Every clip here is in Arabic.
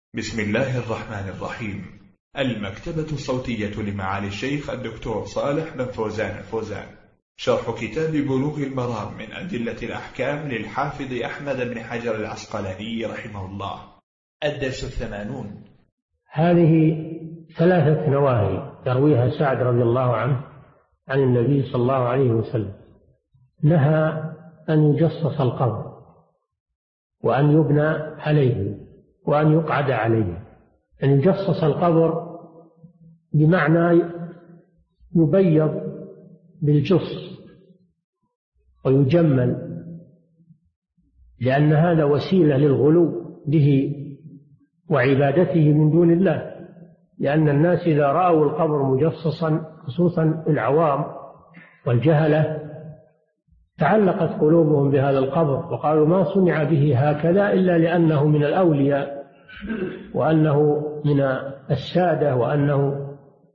بسم الله الرحمن الرحيم. المكتبة الصوتية لمعالي الشيخ الدكتور صالح بن فوزان الفوزان، شرح كتاب بلوغ المرام من أدلة الأحكام للحافظ أحمد بن حجر العسقلاني رحمه الله. الدرس 80. هذه 3 نواهي يرويها سعد رضي الله عنه عن النبي صلى الله عليه وسلم. نهى أن يجصص القبر، وأن يبنى عليه، وأن يقعد عليه. أن يجصص القبر بمعنى يبيض بالجص ويجمل، لأن هذا وسيلة للغلو به وعبادته من دون الله، لأن الناس إذا رأوا القبر مجصصا خصوصا العوام والجهلة تعلقت قلوبهم بهذا القبر وقالوا ما صنع به هكذا إلا لأنه من الأولياء وأنه من السادة وأنه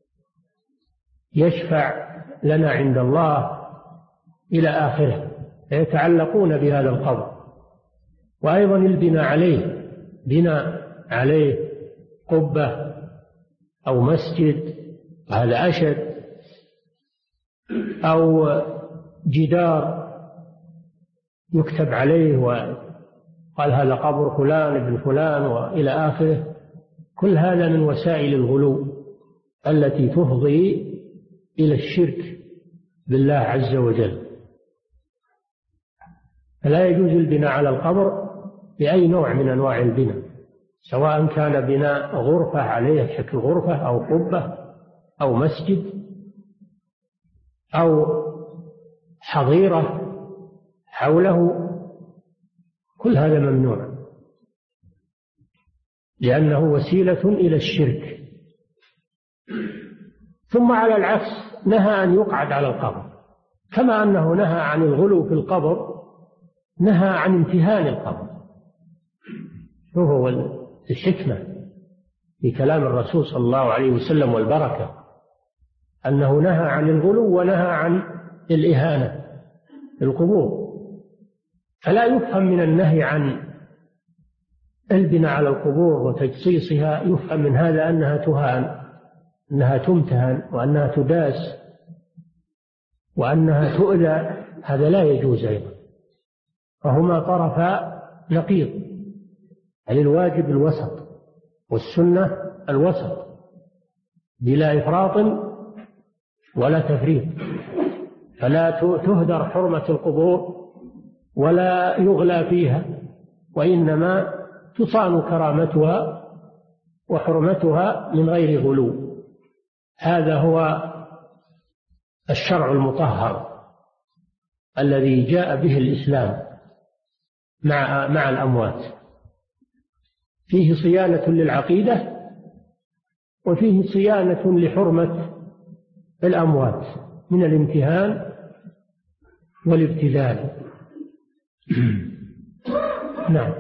يشفع لنا عند الله إلى آخره، فيتعلقون بهذا القبر. وأيضا البناء عليه، بناء عليه قبة أو مسجد، هذا أشد، أو جدار يكتب عليه وقال هذا قبر فلان ابن فلان وإلى آخره. كل هذا من وسائل الغلو التي تفضي إلى الشرك بالله عز وجل. فلا يجوز البناء على القبر بأي نوع من أنواع البناء، سواء كان بناء غرفة عليه شكل غرفة أو قبة أو مسجد أو حظيرة حوله، كل هذا ممنوع لأنه وسيلة إلى الشرك. ثم على العكس نهى أن يقعد على القبر، كما أنه نهى عن الغلو في القبر نهى عن امتهان القبر. هو الحكمة في كلام الرسول صلى الله عليه وسلم والبركة أنه نهى عن الغلو ونهى عن الإهانة في القبور. فلا يفهم من النهي عن البناء على القبور وتجصيصها، يفهم من هذا أنها تهان، أنها تمتهن، وأنها تداس، وأنها تؤذى. هذا لا يجوز أيضا، فهما طرفا نقيض. يعني الواجب الوسط والسنة الوسط بلا إفراط ولا تفريط، فلا تهدر حرمة القبور ولا يغلى فيها، وإنما تصان كرامتها وحرمتها من غير غلو. هذا هو الشرع المطهر الذي جاء به الإسلام مع الأموات، فيه صيانة للعقيدة وفيه صيانة لحرمة الأموات من الامتهان والابتذال. نعم.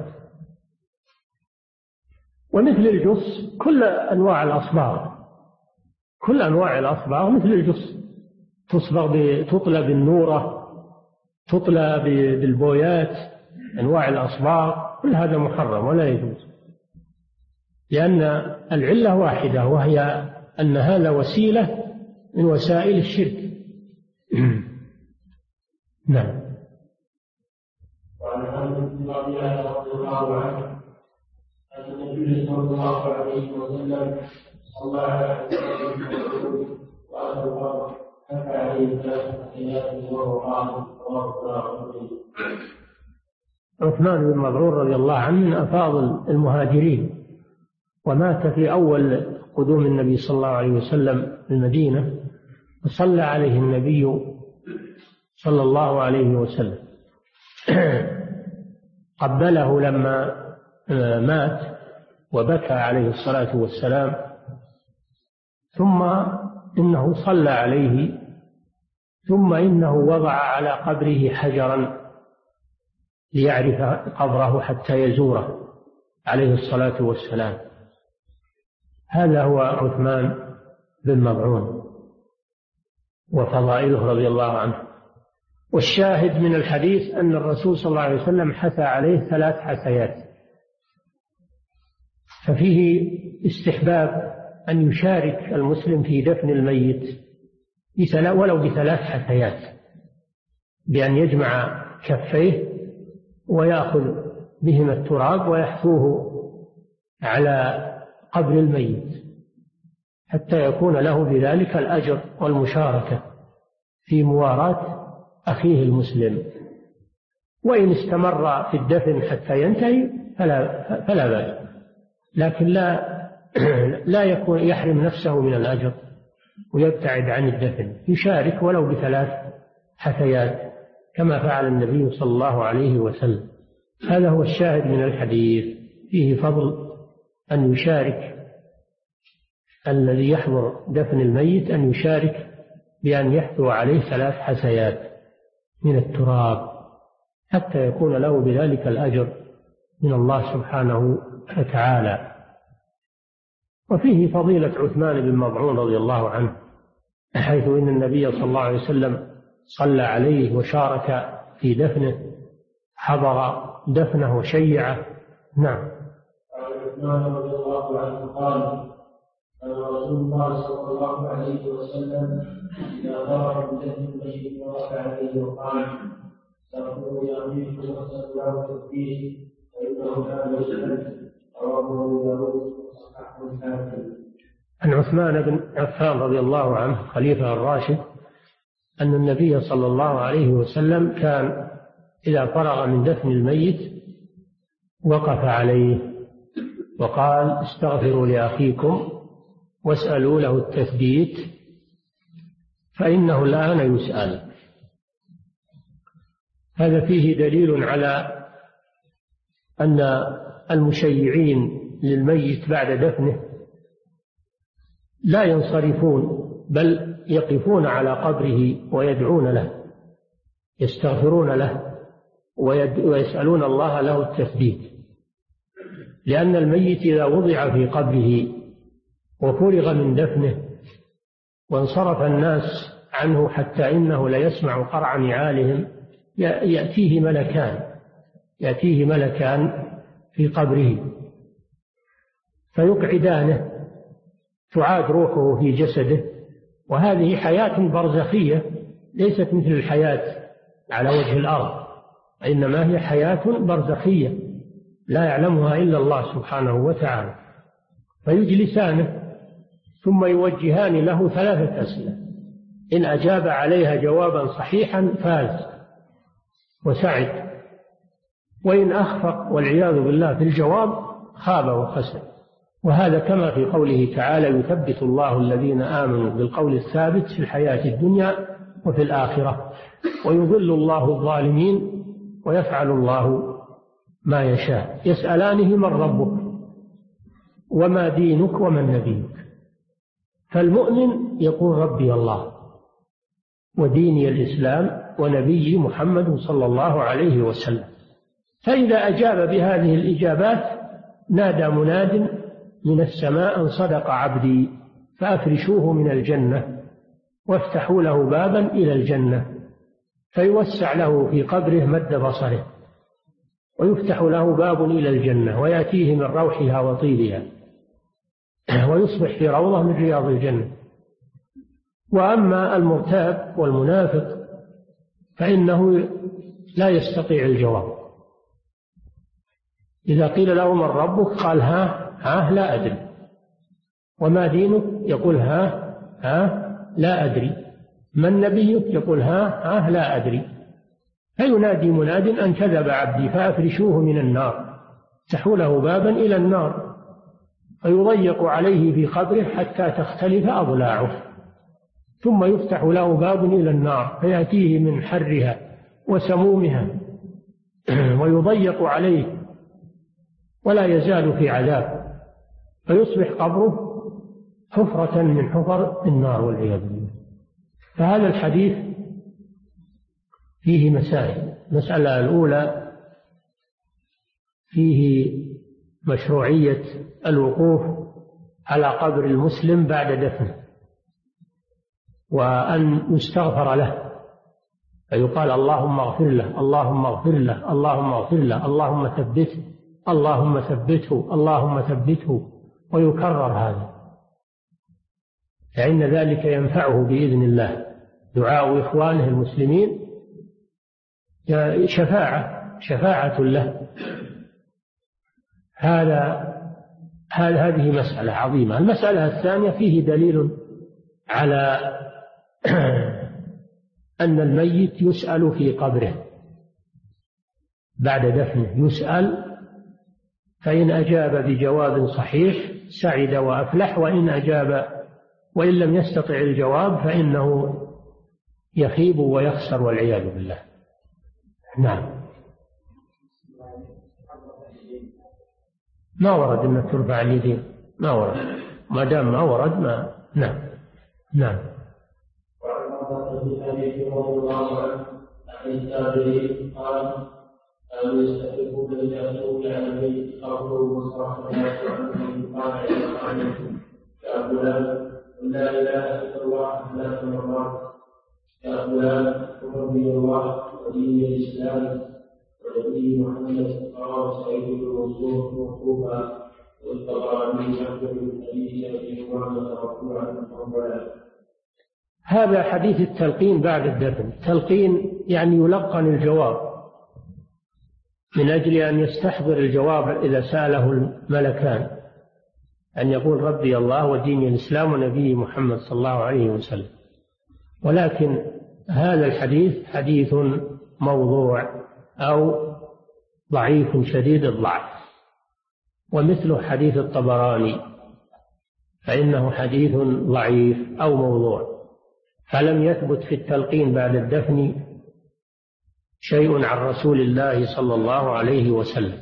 ومثل الجص كل أنواع الأصباغ، كل أنواع الأصباغ مثل الجص، تطلى بالنورة، تطلى بالبويات، أنواع الأصباغ، كل هذا محرم ولا يجوز، لأن العلة واحدة، وهي أن هذا وسيلة من وسائل الشرك. نعم. وعن أنس رضي الله عنه أن النبي صلى الله عليه وسلم صلى على وسلم وأهل الأرض حكى عليه الناس حياته وهو قائم عثمان بن مظعون رضي الله عنه من أفاضل المهاجرين، ومات في أول قدوم النبي صلى الله عليه وسلم المدينة، فصلى عليه النبي صلى الله عليه وسلم قبله لما مات وبكى عليه الصلاة والسلام، ثم إنه صلى عليه، ثم إنه وضع على قبره حجرا ليعرف قبره حتى يزوره عليه الصلاة والسلام. هذا هو عثمان بن مظعون وفضائله رضي الله عنه. والشاهد من الحديث أن الرسول صلى الله عليه وسلم حثى عليه 3 حثيات: ففيه استحباب أن يشارك المسلم في دفن الميت ولو ب3 حثيات، بأن يجمع كفيه ويأخذ بهما التراب ويحثوه على قبر الميت حتى يكون له بذلك الأجر والمشاركة في مواراة أخيه المسلم. وإن استمر في الدفن حتى ينتهي فلا بأس، لكن لا يكون يحرم نفسه من الأجر ويبتعد عن الدفن، يشارك ولو ب3 حثيات كما فعل النبي صلى الله عليه وسلم. هذا هو الشاهد من الحديث، فيه فضل أن يشارك الذي يحضر دفن الميت، أن يشارك بأن يحثو عليه 3 حثيات من التراب حتى يكون له بذلك الأجر من الله سبحانه وتعالى. وفيه فضيلة عثمان بن مظعون رضي الله عنه، حيث إن النبي صلى الله عليه وسلم صلى عليه وشارك في دفنه، حضر دفنه وشيعه. نعم. عثمان رضي الله عنه قال رسول الله صلى الله عليه وسلم إذا فرغ من دفن الميت ورفع يديه وقال استغفروا لأخيكم واستغفروا له التوفيق فإنه كان يسأل. رواه أبو داود وصححه الحاكم. عن عثمان بن عفان رضي الله عنه خليفة الراشد أن النبي صلى الله عليه وسلم كان إذا فرغ من دفن الميت وقف عليه وقال استغفروا لأخيكم واسألوا له التثبيت فإنه الآن يسأل. هذا فيه دليل على أن المشيعين للميت بعد دفنه لا ينصرفون، بل يقفون على قبره ويدعون له، يستغفرون له ويسألون الله له التثبيت، لأن الميت إذا وضع في قبره وفرغ من دفنه وانصرف الناس عنه حتى إنه ليسمع قرع نعالهم يأتيه ملكان في قبره فيقعدانه، تعاد روحه في جسده، وهذه حياة برزخية ليست مثل الحياة على وجه الأرض، إنما هي حياة برزخية لا يعلمها إلا الله سبحانه وتعالى. فيجلسانه ثم يوجهان له 3 أسئلة، إن أجاب عليها جوابا صحيحا فاز وسعد، وإن أخفق والعياذ بالله في الجواب خاب وخسر. وهذا كما في قوله تعالى يثبت الله الذين آمنوا بالقول الثابت في الحياة الدنيا وفي الآخرة ويضل الله الظالمين ويفعل الله ما يشاء. يسألانه من ربك وما دينك ومن نبيك، فالمؤمن يقول ربي الله وديني الإسلام ونبي محمد صلى الله عليه وسلم. فإذا أجاب بهذه الإجابات نادى مناد من السماء أن صدق عبدي فأفرشوه من الجنة وافتحوا له بابا إلى الجنة، فيوسع له في قبره مد بصره ويفتح له باب إلى الجنة ويأتيه من روحها وطيبها ويصبح في روضة من رياض الجنة. وأما المرتاب والمنافق فإنه لا يستطيع الجواب. إذا قيل له من ربك قال ها لا أدري، وما دينك يقول ها لا أدري، من نبيك يقول ها لا أدري. فينادي مناد أن كذب عبدي فأفرشوه من النار، افتحوا له بابا إلى النار فيضيق عليه في قبره حتى تختلف أضلاعه، ثم يفتح له باب إلى النار فيأتيه من حرها وسمومها ويضيق عليه ولا يزال في عذاب، فيصبح قبره حفرة من حفر النار والعياذ بالله. فهذا الحديث فيه مسائل. المسألة الأولى فيه مشروعية الوقوف على قبر المسلم بعد دفنه وأن يستغفر له، فيقال اللهم اغفر له اللهم اغفر له اللهم اغفر له اللهم ثبته اللهم ثبته اللهم ثبته، ويكرر هذا، فإن ذلك ينفعه بإذن الله. دعاء إخوانه المسلمين شفاعة له. هذه مسألة عظيمة. المسألة الثانية فيه دليل على أن الميت يسأل في قبره بعد دفنه، يسأل، فإن أجاب بجواب صحيح سعد وأفلح، وإن لم يستطع الجواب فإنه يخيب ويخسر والعياذ بالله. نعم. ما ورد أن ترفع اليدين، ما ورد، ما دام ما ورد ما. نعم. نعم. يستحقون إذا سئل عن البيت أرضه وصرف الناس عنه قال يا فلان لا إله إلا الله 3 مرات، يا فلان ربي الله ودين الإسلام ونبي محمد رواه سعيد بن منصور موقوفا والطبراني يحكم النبي أبي محمد مرفوعا مرفوعا. هذا حديث التلقين بعد الدفن. التلقين يعني يلقن الجواب من أجل أن يستحضر الجواب إذا سأله الملكان، أن يقول ربي الله ودين الإسلام ونبي محمد صلى الله عليه وسلم. ولكن هذا الحديث حديث موضوع أو ضعيف شديد الضعف، ومثله حديث الطبراني فإنه حديث ضعيف أو موضوع، فلم يثبت في التلقين بعد الدفن شيء عن رسول الله صلى الله عليه وسلم.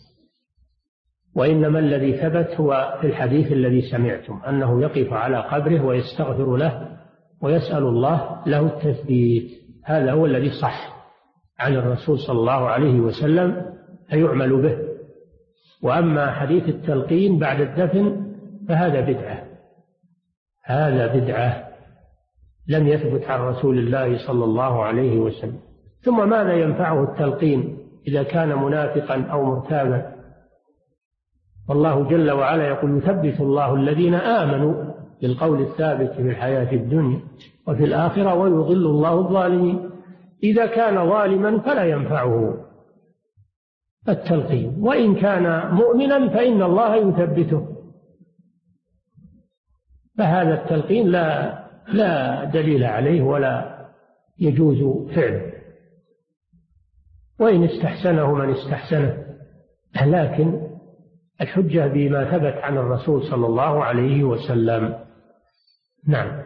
وإنما الذي ثبت هو في الحديث الذي سمعتم، أنه يقف على قبره ويستغفر له ويسأل الله له التثبيت. هذا هو الذي صح عن الرسول صلى الله عليه وسلم فيعمل به. وأما حديث التلقين بعد الدفن فهذا بدعة، هذا بدعة لم يثبت عن رسول الله صلى الله عليه وسلم. ثم ماذا ينفعه التلقين إذا كان منافقا أو مرتابا؟ والله جل وعلا يقول يثبت الله الذين آمنوا بالقول الثابت في الحياة الدنيا وفي الآخرة ويضل الله الظالمين. إذا كان ظالما فلا ينفعه التلقين، وإن كان مؤمنا فإن الله يثبته. فهذا التلقين لا دليل عليه ولا يجوز فعله، وإن استحسنه من استحسنه، لكن الحجة بما ثبت عن الرسول صلى الله عليه وسلم. نعم.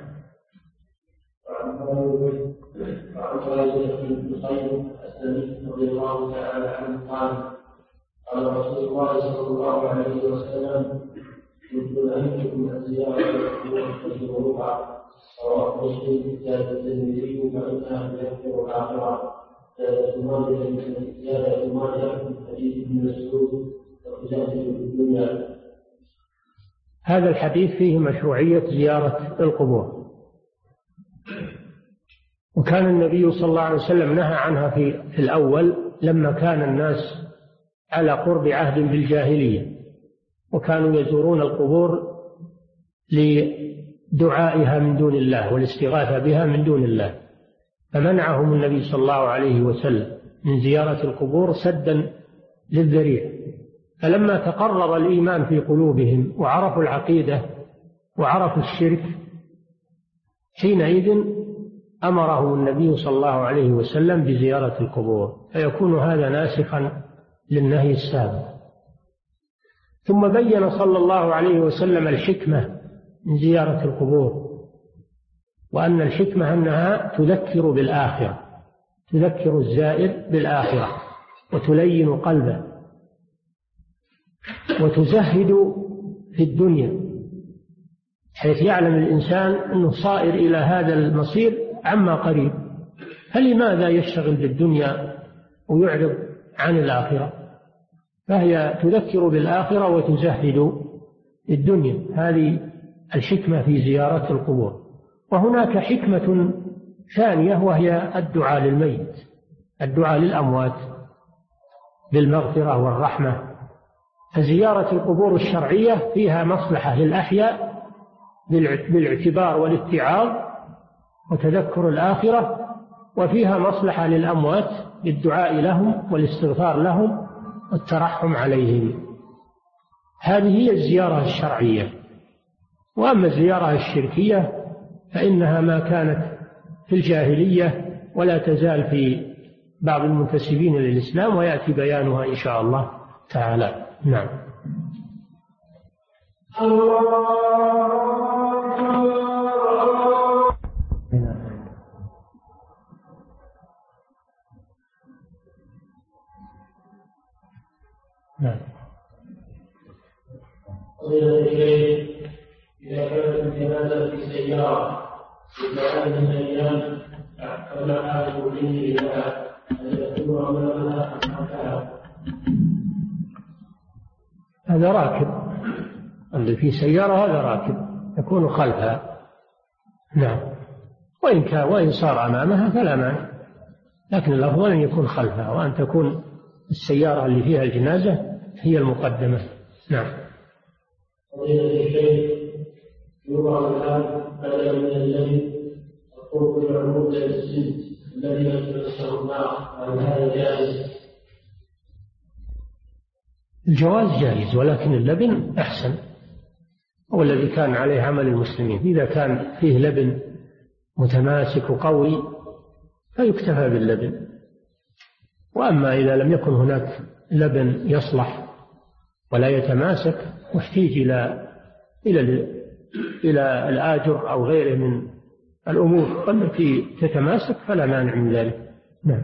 وعن خالد بن قيس الأسلمي رضي الله تعالى عنه قال رسول الله صلى الله عليه وسلم كنت نهيتكم عن زيارة القبور رواه مسلم زاد الترمذي فإنها تذكر الآخرة زادت ماجه من حديث ابن مسعود وزاد في الدنيا. هذا الحديث فيه مشروعية زيارة القبور، وكان النبي صلى الله عليه وسلم نهى عنها في الأول لما كان الناس على قرب عهد بالجاهلية، وكانوا يزورون القبور لدعائها من دون الله والاستغاثة بها من دون الله، فمنعهم النبي صلى الله عليه وسلم من زيارة القبور سدا للذريعة. فلما تقرر الإيمان في قلوبهم وعرفوا العقيدة وعرفوا الشرك حينئذ أمرهم النبي صلى الله عليه وسلم بزيارة القبور، فيكون هذا ناسخا للنهي السابق. ثم بين صلى الله عليه وسلم الحكمة من زيارة القبور، وأن الحكمة أنها تذكر بالآخرة، تذكر الزائر بالآخرة وتلين قلبه وتزهد في الدنيا، حيث يعلم الإنسان أنه صائر إلى هذا المصير عما قريب، فلماذا يشتغل بالدنيا ويعرض عن الآخرة؟ فهي تذكر بالآخرة وتزهد في الدنيا. هذه الحكمة في زيارة القبور. وهناك حكمة ثانية وهي الدعاء للميت، الدعاء للأموات بالمغفرة والرحمة فزيارة القبور الشرعية فيها مصلحة للأحياء بالاعتبار والاتعاظ وتذكر الآخرة، وفيها مصلحة للأموات بالدعاء لهم والاستغفار لهم والترحم عليهم. هذه هي الزيارة الشرعية. وأما الزيارة الشركية فإنها ما كانت في الجاهلية ولا تزال في بعض المنتسبين للإسلام، ويأتي بيانها إن شاء الله تعالى. نعم. نعم. إذا كانت الجنازة في سيارة في هذه الأيام فما حاجة به لها أن يكون أمامها حتى هذا راكب، اللي في سيارة هذا راكب يكون خلفها. نعم. وإن صار أمامها فلا مانع، لكن الأفضل أن يكون خلفها، وأن تكون السيارة اللي فيها الجنازة هي المقدمة. نعم. يوضع الآن بدلا من الذي الطرق العمود للسن الذي يتمسه النار، هل هذا جائز؟ الجواز جائز، ولكن اللبن أحسن، هو الذي كان عليه عمل المسلمين. إذا كان فيه لبن متماسك وقوي فيكتفى باللبن، وأما إذا لم يكن هناك لبن يصلح ولا يتماسك واحتيج إلى الآجر أو غيره من الأمور التي تتماسك فلا مانع من ذلك. نعم.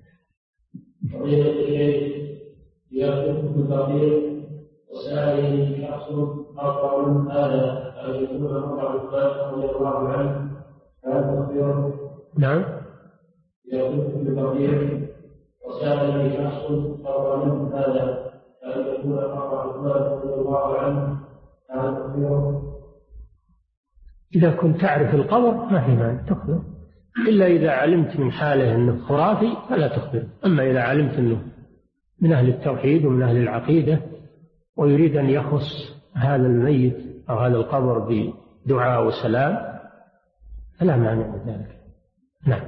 يأخذ بالضمير وسائل شخص أقوى من هذا أن يكون رضي الله عنه هذا خير. نعم. يأخذ بالضمير وسائل شخص أقوى من هذا أن يكون رضي الله عنه هذا خير. إذا كنت تعرف القبر ما في مانع تخبر، إلا إذا علمت من حاله أنه خرافي فلا تخبر. أما إذا علمت أنه من أهل التوحيد ومن أهل العقيدة ويريد أن يخص هذا الميت أو هذا القبر بدعاء وسلام فلا مانع من ذلك. نعم.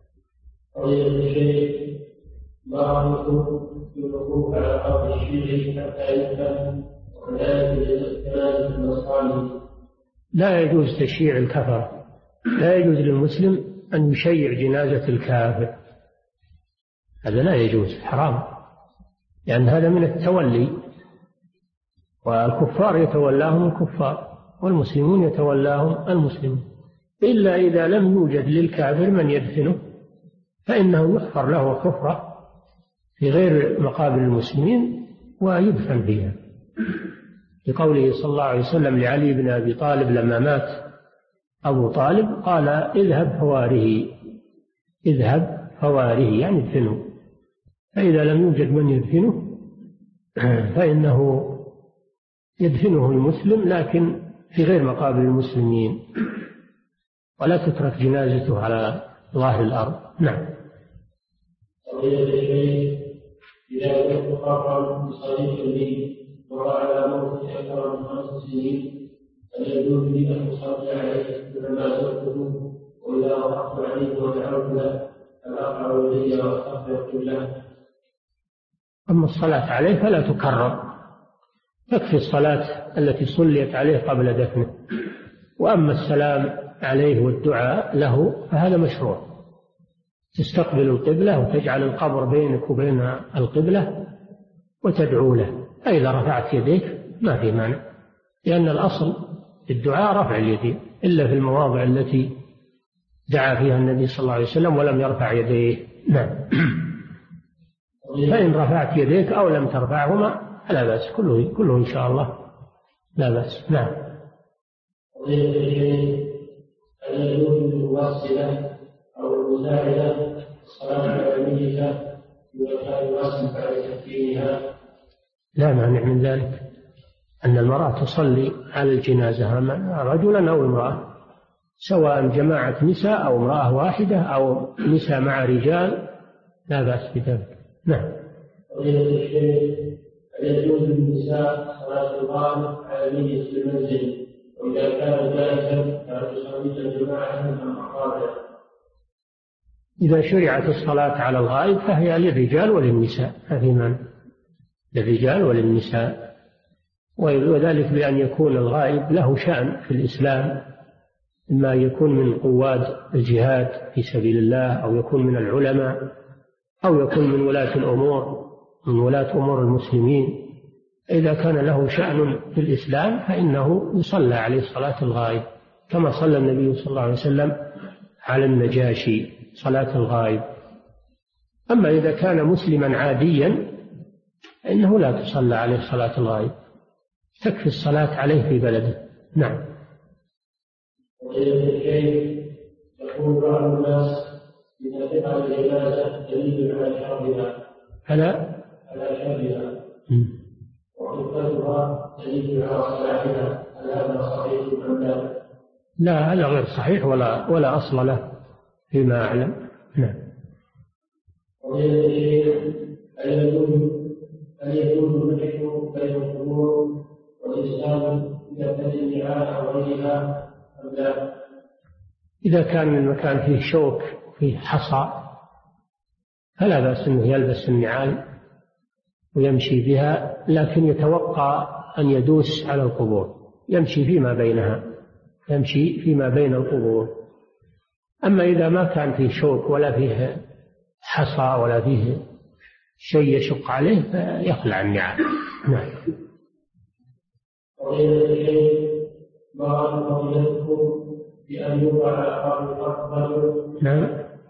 ما رأيكم في الوقوف على قبر الشيخ حتى يفهم وكذلك للجنازة النصراني؟ لا يجوز تشييع الكفر، لا يجوز للمسلم أن يشيع جنازة الكافر، هذا لا يجوز، حرام، لأن هذا من التولي، والكفار يتولاهم الكفار والمسلمون يتولاهم المسلمون، إلا إذا لم يوجد للكافر من يدفنه فإنه يحفر له حفرة في غير مقابر المسلمين ويدفن فيها، لقوله صلى الله عليه وسلم لعلي بن أبي طالب لما مات أبو طالب قال اذهب فواره يعني ادفنه. فإذا لم يوجد من يدفنه فإنه يدفنه المسلم لكن في غير مقابر المسلمين، ولا تترك جنازته على ظاهر الأرض. نعم. إذا كنت قررا بصديق لي وعلى موت أكثر من 5 سنين فيجوز لي أن أصلي عليه لما زرته، وإذا وقفت عليه ودعوت له فأقع إلي وأستغفر له. أما الصلاة عليه فلا تكرر، تكفي الصلاة التي صليت عليه قبل دفنه. وأما السلام عليه والدعاء له فهذا مشروع، تستقبل القبلة وتجعل القبر بينك وبين القبلة وتدعو له، فإذا رفعت يديك ما في مانع، لأن الأصل في الدعاء رفع اليدين إلا في المواضع التي دعا فيها النبي صلى الله عليه وسلم ولم يرفع يديه. نعم. فإن رفعت يديك أو لم ترفعهما فلا بأس، كله إن شاء الله لا بأس. نعم. هل يجوز الواسلة أو المساعدة الصلاة على الميتة بمكان الواسل بعد تكفينها؟ لا مانع من ذلك، أن المرأة تصلي على الجنازة رجلا أو امرأة، سواء جماعة نساء أو امرأة واحدة أو نساء مع رجال، لا بأس بذلك. نعم. هل فيجوز للنساء صلاة الغائب على الميت في المنزل، وإذا كان جالسا فتصلي الجماعة أم أفرادا؟ إذا شرعت الصلاة على الغائب فهي للرجال وللنساء، هذه للرجال وللنساء، وذلك بأن يكون الغائب له شأن في الإسلام، إما يكون من قواد الجهاد في سبيل الله، أو يكون من العلماء، أو يكون من ولاة الأمور، من ولاة أمور المسلمين. إذا كان له شأن في الإسلام فإنه يصلى عليه صلاة الغائب، كما صلى النبي صلى الله عليه وسلم على النجاشي صلاة الغائب. أما إذا كان مسلما عاديا فإنه لا تصلى عليه صلاة الغائب، تكفي الصلاة عليه في بلده. نعم. يقول بعض الناس إذا تفعل الجنازة دليل على شرها، على شرها، وحكمتها دليل على صلاحها، هل هذا صحيح أم لا؟ لا، هذا غير صحيح ولا أصل له فيما أعلم. نعم. هل يجوز المشي بين القبور والإسلام يبتدي النعال أو غيرها أم لا؟ إذا كان المكان فيه شوك فيه حصى فلا بأس أنه يلبس النعال ويمشي بها، لكن يتوقع أن يدوس على القبور، يمشي فيما بينها، يمشي فيما بين القبور. أما إذا ما كان فيه شوك ولا فيه حصى ولا فيه شيء يشق عليه فيخلع النعال. نعم. بأن يوضع على الرجل. نعم.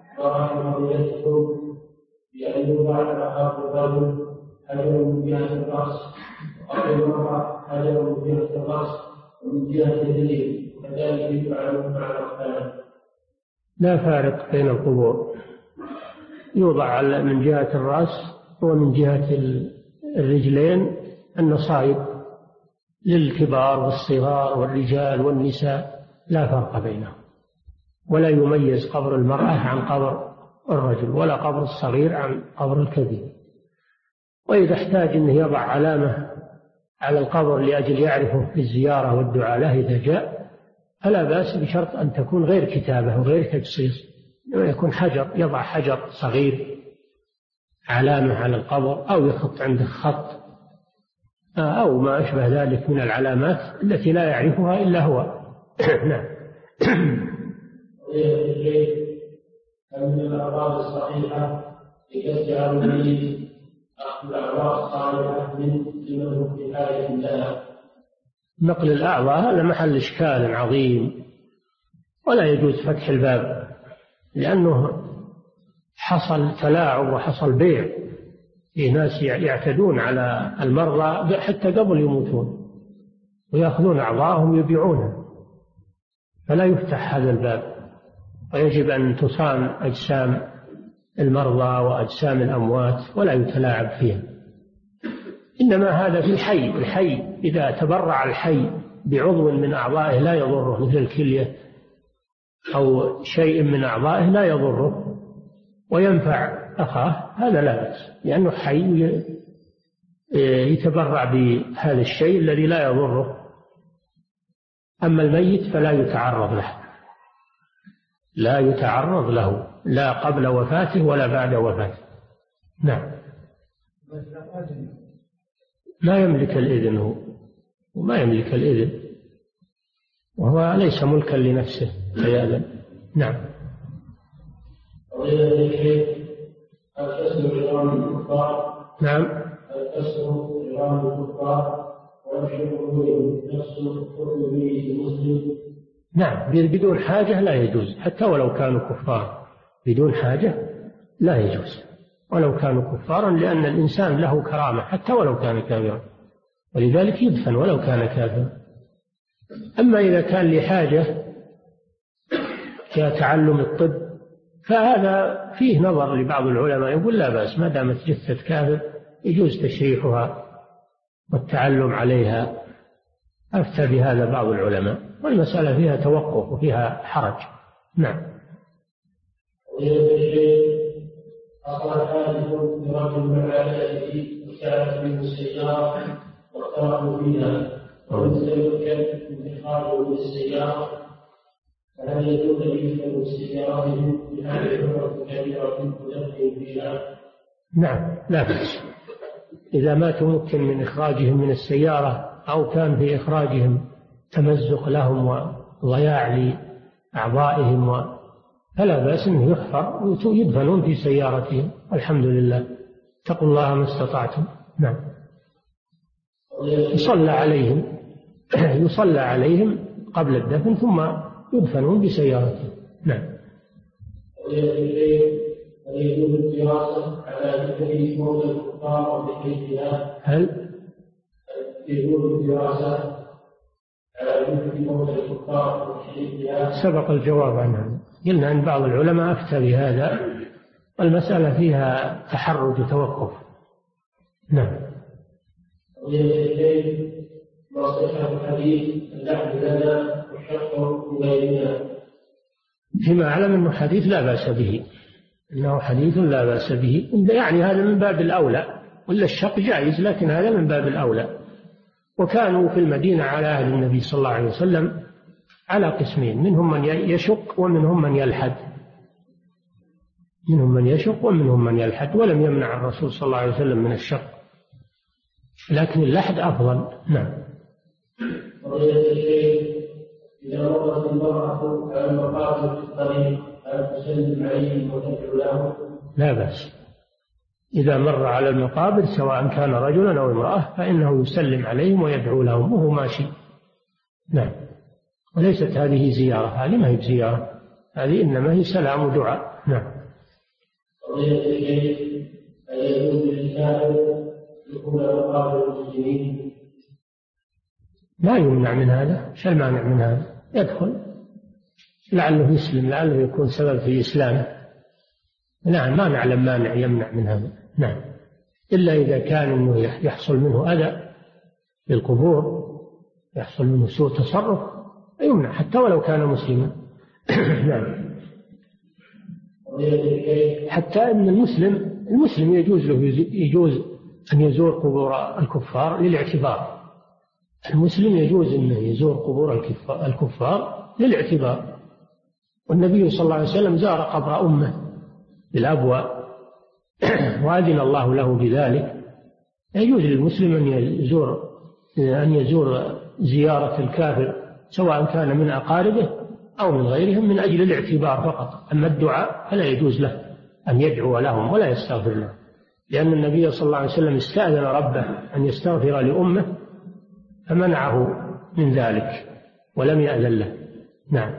بأن يوضع على الرجل حجر من جهة الرأس، وقبل المرأة حجر من جهة الرأس ومن جهة اليدين، كذلك يفعل مع الأختان. لا فارق بين القبور، يوضع من جهة الرأس ومن جهة الرجلين النصائب للكبار والصغار والرجال والنساء، لا فرق بينهم، ولا يميز قبر المرأة عن قبر الرجل، ولا قبر الصغير عن قبر الكبير. وإذا احتاج أنه يضع علامة على القبر لأجل يعرفه في الزيارة والدعاء له إذا جاء فلا بأس، بشرط أن تكون غير كتابة وغير تجصيص، يكون حجر، يضع حجر صغير علامة على القبر، أو يخط عنده خط أو ما أشبه ذلك من العلامات التي لا يعرفها إلا هو. نعم. من الأعراض الصحيحة لكسر الميت أخذ الأعراض الصالحة لمن هو في حاجة لها. نقل الأعضاء هذا محل إشكال عظيم، ولا يجوز فتح الباب، لأنه حصل تلاعب وحصل بيع، في ناس يعتدون على المرضى حتى قبل يموتون ويأخذون أعضاءهم ويبيعونها، فلا يفتح هذا الباب، ويجب أن تصان أجسام المرضى وأجسام الأموات ولا يتلاعب فيها. إنما هذا في الحي إذا تبرع الحي بعضو من أعضائه لا يضره، مثل الكلية أو شيء من أعضائه لا يضره وينفع أخاه، هذا لا بأس، لأنه حي يتبرع بهذا الشيء الذي لا يضره. أما الميت فلا يتعرض له، لا يتعرض له لا قبل وفاته ولا بعد وفاته. نعم. لا يملك الإذن، هو وما يملك الإذن، وهو ليس ملكا لنفسه فيأذن. نعم. نعم. نعم، بدون حاجة لا يجوز، حتى ولو كانوا كفار، بدون حاجة لا يجوز ولو كانوا كفارا، لأن الإنسان له كرامة حتى ولو كان كافرا، ولذلك يدفن ولو كان كافرا. أما إذا كان لحاجة كتعلم الطب فهذا فيه نظر لبعض العلماء، يقول لا بأس ما دامت جثة كافر يجوز تشريحها والتعلم عليها، أفتى بهذا بعض العلماء، والمسألة فيها توقف وفيها حرج. نعم. أصل حادث برجل من عائلته كانت من السيارة واختلفوا فيها وليس يمكن من إخراجه من السيارة فهل يجوز يدخل استئجارهم بهذه الحرة الكبيرة تدخل فيها؟ نعم لا بأس إذا ما تمكن من إخراجهم من السيارة أو كان في إخراجهم تمزق لهم وضياع لأعضائهم فلا بأس أنه يحفر ويدفنون في سيارتهم. الحمد لله. اتقوا الله ما استطعتم. نعم. يصلى عليهم قبل الدفن ثم يدفنون بسيارتهم. نعم. هل يجوز الدراسة على ذكر موت الكفار وبحيثها؟ هل يجوز الدراسة على ذكر موت الكفار وبحيثها؟ سبق الجواب عنها. قلنا أن بعض العلماء أفتى بهذا والمسألة فيها تحرج وتوقف. نعم. ما صحة الحديث اللحم لنا والشق بيننا؟ فيما أعلم أنه حديث لا بأس به، إنه حديث لا بأس به، يعني هذا من باب الأولى، ولا الشق جائز لكن هذا من باب الأولى. وكانوا في المدينة على عهد النبي صلى الله عليه وسلم على قسمين، منهم من يشق ومنهم من يلحد، ولم يمنع الرسول صلى الله عليه وسلم من الشق، لكن اللحد أفضل. نعم. إذا مرت المرأة على المقابر في الطريق هل تسلم عليهم وتدعو لهم؟ لا بأس، إذا مر على المقابر سواء كان رجلا أو امرأة فإنه يسلم عليهم ويدعو لهم وهو ماشي. نعم. وليست هذه زيارة، هذه ما هي بزيارة، هذه إنما هي سلام ودعاء. نعم. هل يجوز للإنسان دخول مقابر المسلمين؟ ما يمنع من هذا، شو المانع من هذا؟ يدخل لعله يسلم، لعله يكون سبب في إسلامه. نعم، ما نعلم مانع يمنع من هذا. نعم، إلا إذا كان إنه يحصل منه أذى للقبور، يحصل منه سوء تصرف يمنع حتى ولو كان مسلما. نعم. حتى أن المسلم يجوز أن يزور قبور الكفار للاعتبار. المسلم يجوز أنه يزور قبور الكفار للاعتبار. والنبي صلى الله عليه وسلم زار قبر أمه بالأبواء وأذن الله له بذلك. يجوز للمسلم أن يزور زيارة الكافر سواء كان من أقاربه أو من غيرهم من أجل الاعتبار فقط. أما الدعاء فلا يجوز له أن يدعو لهم ولا يستغفر لهم، لأن النبي صلى الله عليه وسلم استأذن ربه أن يستغفر لأمه فمنعه من ذلك ولم يأذن له. نعم.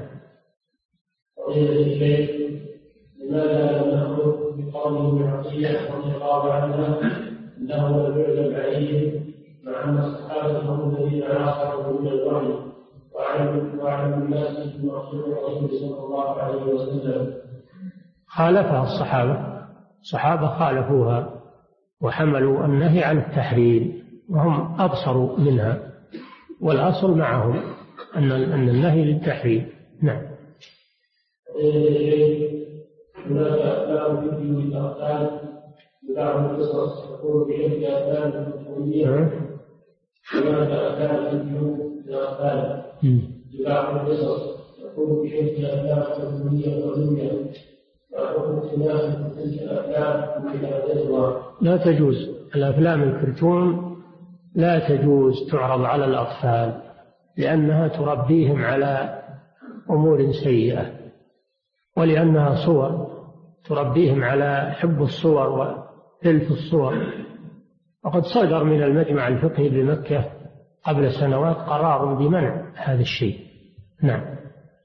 لماذا لم نأخذ بقوله ابن عطية رضي الله عنه أنه لم يعلم عليه مع أن الصحابة هم الذين عاصروا من الوحي وعلم الناس برسول الله صلى الله عليه وسلم؟ خالفها الصحابة خالفوها وحملوا النهي عن التحريم وهم أبصروا منها، والأصل معهم أن النهي للتحريم. نعم. هناك أفلام فيديو للأطفال ببعض القصص تقول بشكل أفلام الكترونية. هناك أفلام فيديو للأطفال ببعض القصص تقول بشكل أفلام الكترونية وزوجة وحكم خلاف تلك الأفلام وكتابتها. لا تجوز الأفلام الكرتون، لا تجوز تعرض على الأطفال لأنها تربيهم على أمور سيئة، ولأنها صور تربيهم على حب الصور وتلف الصور. وقد صدر من المجمع الفقهي بمكة قبل سنوات قرار بمنع هذا الشيء. نعم.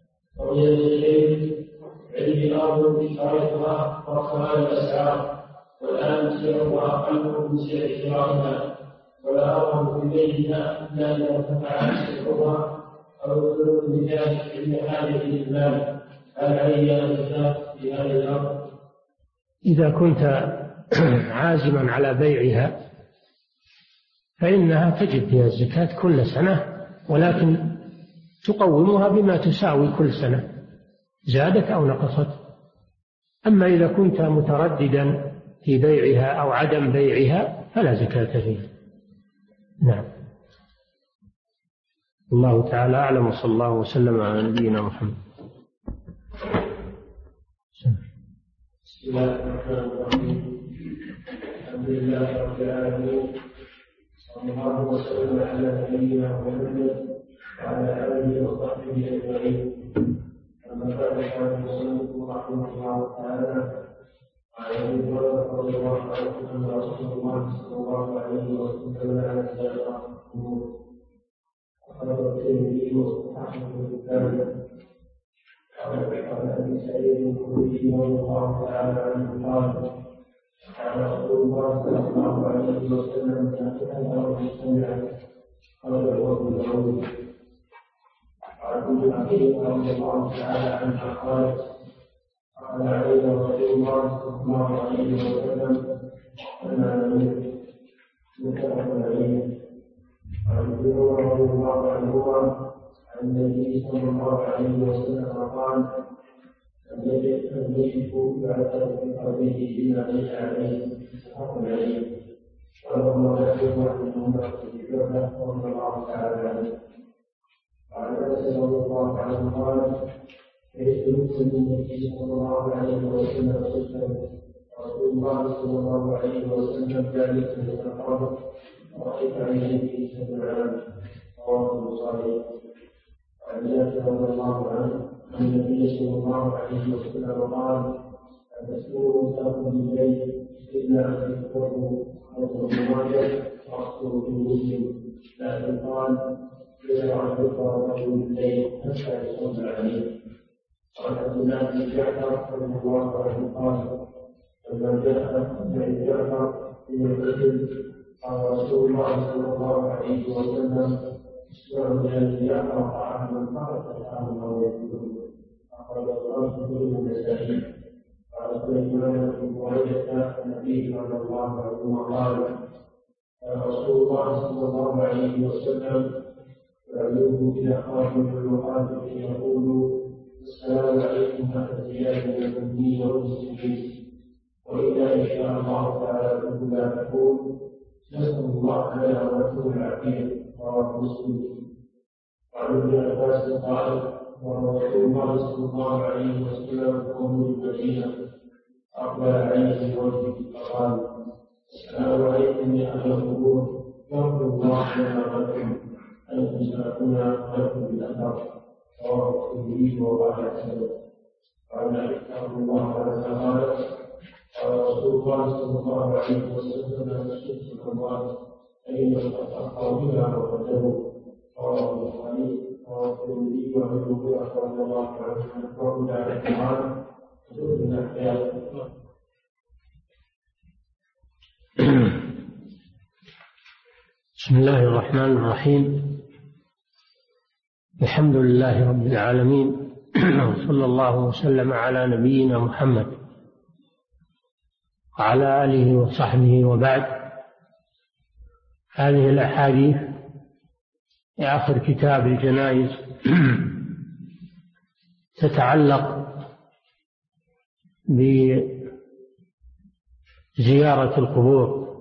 عندي أرض اشتريتها ورفعها الأسعار والآن سعرها أقل من سعر شرائها، ولا أرى في بيتها إلا إذا ارتفع سعرها أو يطلب بذلك عند حاجة المال. هل علي أن أزكاة في هذه الأرض؟ إذا كنت عازما على بيعها فإنها تجب فيها الزكاة كل سنة، ولكن تقومها بما تساوي كل سنة زادت أو نقصت. أما إذا كنت مترددا في بيعها أو عدم بيعها فلا زكاة فيه. نعم. الله تعالى أعلم، وصلى الله وسلم على نبينا محمد. بسم الله الرحمن الرحيم. الحمد لله رب العالمين، صلى الله وسلم على نبينا محمد وعلى آله وصحبه أجمعين. أما بعد، قال المصنف رحمه الله تعالى: عن ابي هريره رضي الله عنه ان رسول الله صلى الله عليه وسلم على الزيارة أخرج الترمذي وصححه البخاري. قال أبي سعيد الخدري رضي الله تعالى عنه قال: قال رسول الله صلى الله عليه وسلم: تأخذ مجتمعا. قال ابن داود. عن ابي عقيل رضي الله تعالى عنها قالت: قال علينا رسول الله صلى الله عليه وسلم: أنا أمير. متفق عليه. عن ابي هريره رضي الله عنهما عن النبي صلى الله عليه وسلم قال: لم يجد بعثه في قلبه الا ليس عليه. متفق عليه. ولهما يحكم عنهما في جعفر رضي الله تعالى عنه. وعن انس رضي الله عنه قال: يسلم النبي صلى الله عليه وسلم رسول الله صلى الله عليه وسلم جالسا يتقرب ورأيت عينيه تدمعان. رواه البخاري. وعن جابر رضي الله عنه أن النبي صلى الله عليه وسلم قال: المسؤول تأخذ بالليل إلا أن تذكره أو تضمنه وأخذه في مسلم، لكن قال: إذا أعطيته رجل بالليل حتى يصلي عليه. وعن عبد الله بن جعفر رضي الله عنه قال: لما جاء ابن جعفر في الرجل قال رسول الله صلى الله عليه وسلم: اسمعوا لأن جعفر طعاما فقط طعاما أو يأكلون. أخرج الخمسة من النسائي. قال سليمان بن بريدة عن أبيه رضي الله عنه قال: رسول الله صلى الله عليه وسلم يعلوه إلى خارج المقاتل يقول: السلام عليكم أهل الديار من المؤمنين والمسلمين. وإذا إن شاء الله تعالى كنت لا تقول: نسأل الله لنا ولكم العافية. رواه مسلم. وعن ابن عباس قال: ورسول الله صلى الله عليه وسلم قوم المدينة أقبل عليه بوجهه فقال: السلام عليكم يا أهل القبور، يغفر الله لنا ولكم، أنتم سلفنا ولكم بالأثر. رواه الترمذي وقال حسن. وعن عائشة رضي الله عنها قالت: قال رسول الله صلى الله عليه وسلم: مسجد الأموات فإن تتأخر بها وقدموا. رواه البخاري. رواه الترمذي. وعن ابي هريرة رضي الله عنه أن على القرآن وسورة الأحياء. بسم الله الرحمن الرحيم. الحمد لله رب العالمين، وصلى الله وسلم على نبينا محمد وعلى آله وصحبه وبعد. هذه الأحاديث في آخر كتاب الجنائز تتعلق بزيارة القبور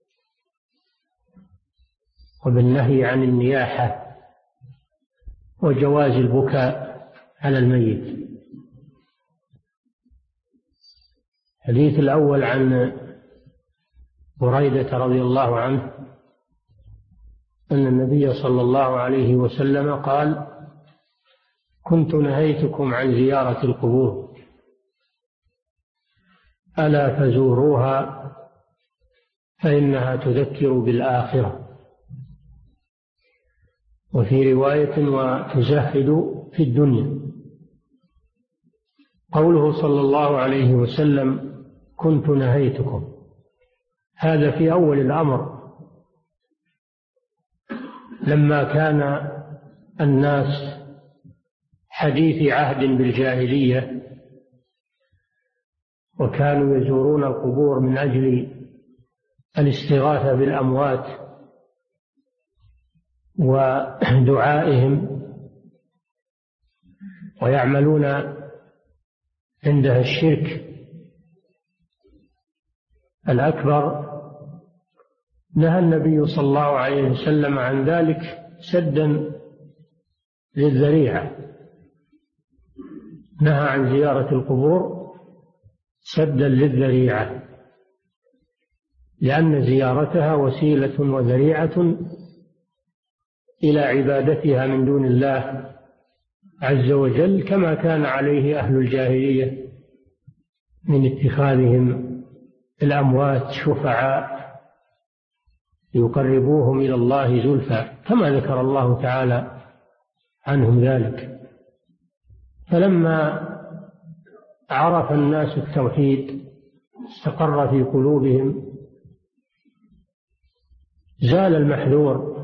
وبالنهي عن النياحة وجواز البكاء على الميت. الحديث الأول عن بريدة رضي الله عنه أن النبي صلى الله عليه وسلم قال: كنت نهيتكم عن زيارة القبور ألا فزوروها فإنها تذكر بالآخرة. وفي رواية: وتزهد في الدنيا. قوله صلى الله عليه وسلم: كنت نهيتكم، هذا في أول الأمر لما كان الناس حديث عهد بالجاهلية وكانوا يزورون القبور من أجل الاستغاثة بالأموات ودعائهم، ويعملون عندها الشرك الأكبر نهى النبي صلى الله عليه وسلم عن ذلك سدا للذريعة، نهى عن زيارة القبور سدا للذريعة، لأن زيارتها وسيلة وذريعة إلى عبادتها من دون الله عز وجل، كما كان عليه أهل الجاهلية من اتخاذهم الأموات شفعاء يقربوهم إلى الله زلفى، كما ذكر الله تعالى عنهم ذلك. فلما عرف الناس التوحيد استقر في قلوبهم، زال المحذور،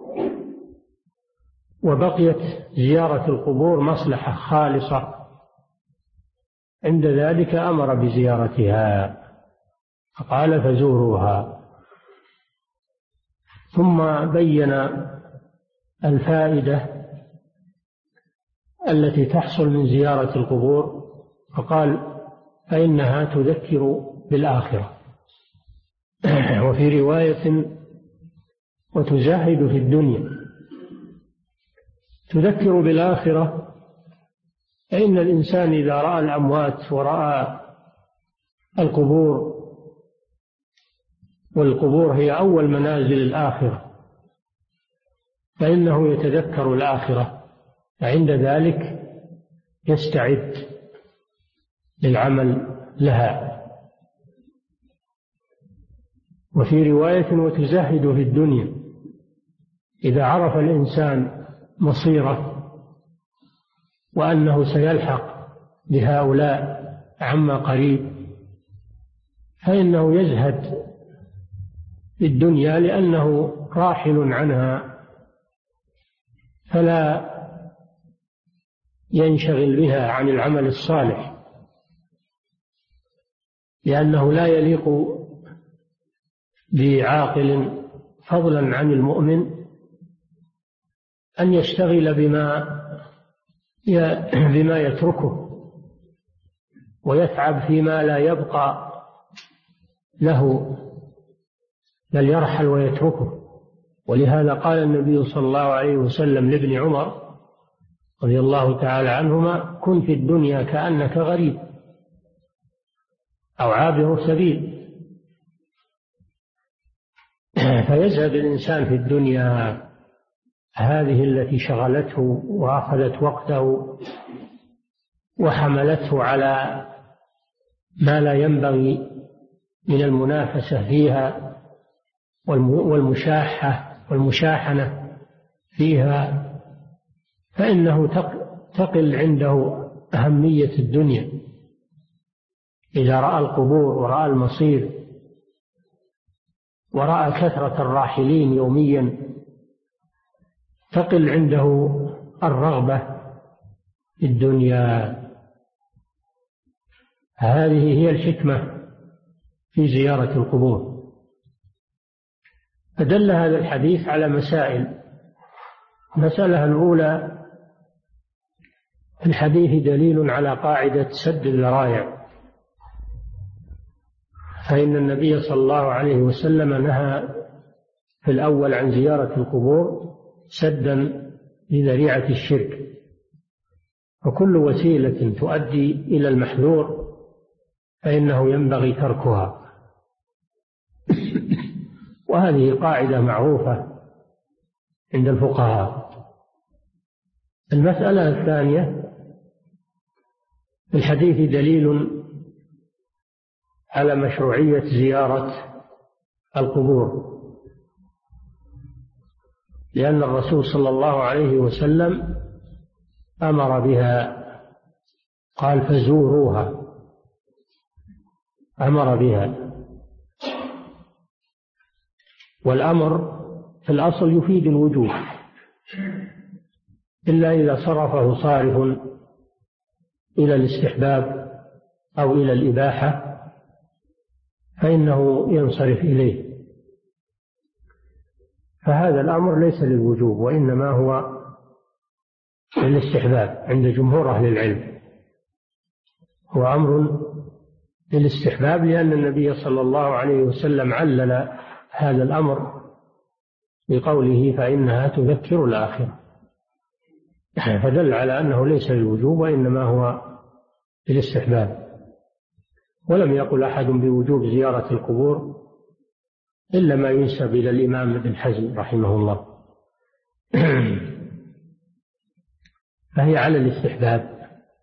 وبقيت زيارة القبور مصلحة خالصة. عند ذلك أمر بزيارتها فقال فزوروها، ثم بين الفائدة التي تحصل من زيارة القبور فقال فإنها تذكر بالآخرة، وفي رواية وتزاهد في الدنيا. تذكر بالآخرة فإن الإنسان إذا رأى الأموات ورأى القبور، والقبور هي أول منازل الآخرة، فإنه يتذكر الآخرة، فعند ذلك يستعد للعمل لها. وفي رواية وتزهد في الدنيا، إذا عرف الإنسان مصيره وأنه سيلحق بهؤلاء عما قريب فإنه يزهد في الدنيا، لأنه راحل عنها، فلا ينشغل بها عن العمل الصالح، لأنه لا يليق بعاقل فضلا عن المؤمن أن يشتغل بما يتركه ويتعب فيما لا يبقى له، بل يرحل ويتركه. ولهذا قال النبي صلى الله عليه وسلم لابن عمر رضي الله تعالى عنهما كن في الدنيا كأنك غريب أو عابر سبيل. فيزهد الإنسان في الدنيا هذه التي شغلته وأخذت وقته وحملته على ما لا ينبغي من المنافسة فيها والمشاحنة فيها، فإنه تقل عنده أهمية الدنيا. إذا رأى القبور ورأى المصير ورأى كثرة الراحلين يوميا تقل عنده الرغبة في الدنيا. هذه هي الحكمة في زيارة القبور. فدل هذا الحديث على مسائل. المسألة الأولى: في الحديث دليل على قاعدة سد الذرائع، فإن النبي صلى الله عليه وسلم نهى في الأول عن زيارة القبور سدا لذريعة الشرك، وكل وسيلة تؤدي إلى المحذور فإنه ينبغي تركها. وهذه قاعدة معروفة عند الفقهاء. المسألة الثانية: في الحديث دليل على مشروعية زيارة القبور، لأن الرسول صلى الله عليه وسلم أمر بها، قال فزوروها، أمر بها. والأمر في الأصل يفيد الوجوب، إلا إذا صرفه صارف إلى الاستحباب أو إلى الإباحة فإنه ينصرف إليه. فهذا الأمر ليس للوجوب، وإنما هو للاستحباب عند جمهور أهل العلم. هو أمر للاستحباب، لأن النبي صلى الله عليه وسلم علل هذا الأمر بقوله فإنها تذكر الآخرة، فدل على أنه ليس للوجوب وإنما هو للاستحباب. ولم يقل أحد بوجوب زيارة القبور إلا ما ينسب إلى الإمام ابن حزم رحمه الله. فهي على الاستحباب.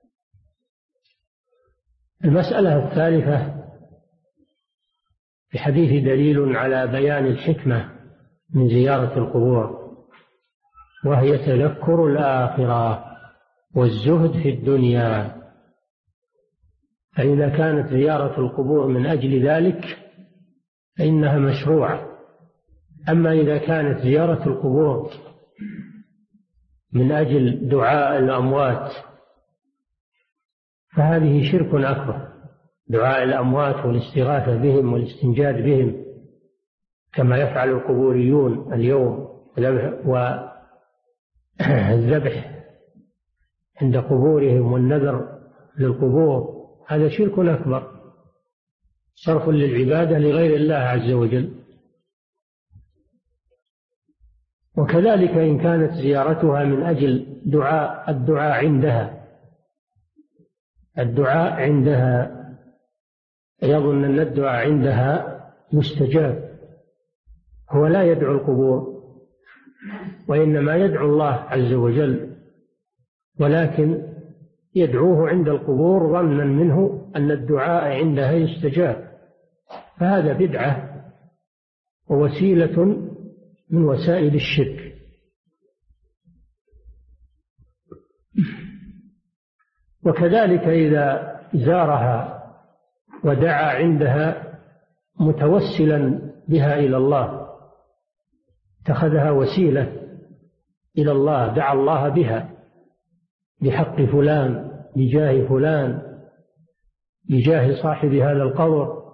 المسألة الثالثة في حديث دليل على بيان الحكمة من زيارة القبور، وهي تذكر الآخرة والزهد في الدنيا. فإذا كانت زيارة القبور من أجل ذلك فإنها مشروعة. أما إذا كانت زيارة القبور من أجل دعاء الأموات فهذه شرك أكبر، دعاء الأموات والاستغاثة بهم والاستنجاد بهم كما يفعل القبوريون اليوم، والذبح عند قبورهم والنذر للقبور، هذا شرك أكبر، صرف للعبادة لغير الله عز وجل. وكذلك إن كانت زيارتها من أجل الدعاء عندها يظن أن الدعاء عندها مستجاب، هو لا يدعو القبور وإنما يدعو الله عز وجل، ولكن يدعوه عند القبور ظنا منه أن الدعاء عندها يستجاب، فهذا بدعة ووسيلة من وسائل الشرك. وكذلك إذا زارها ودعا عندها متوسلا بها إلى الله، اتخذها وسيلة إلى الله، دعا الله بها بحق فلان، بجاه فلان، بجاه صاحب هذا القبر،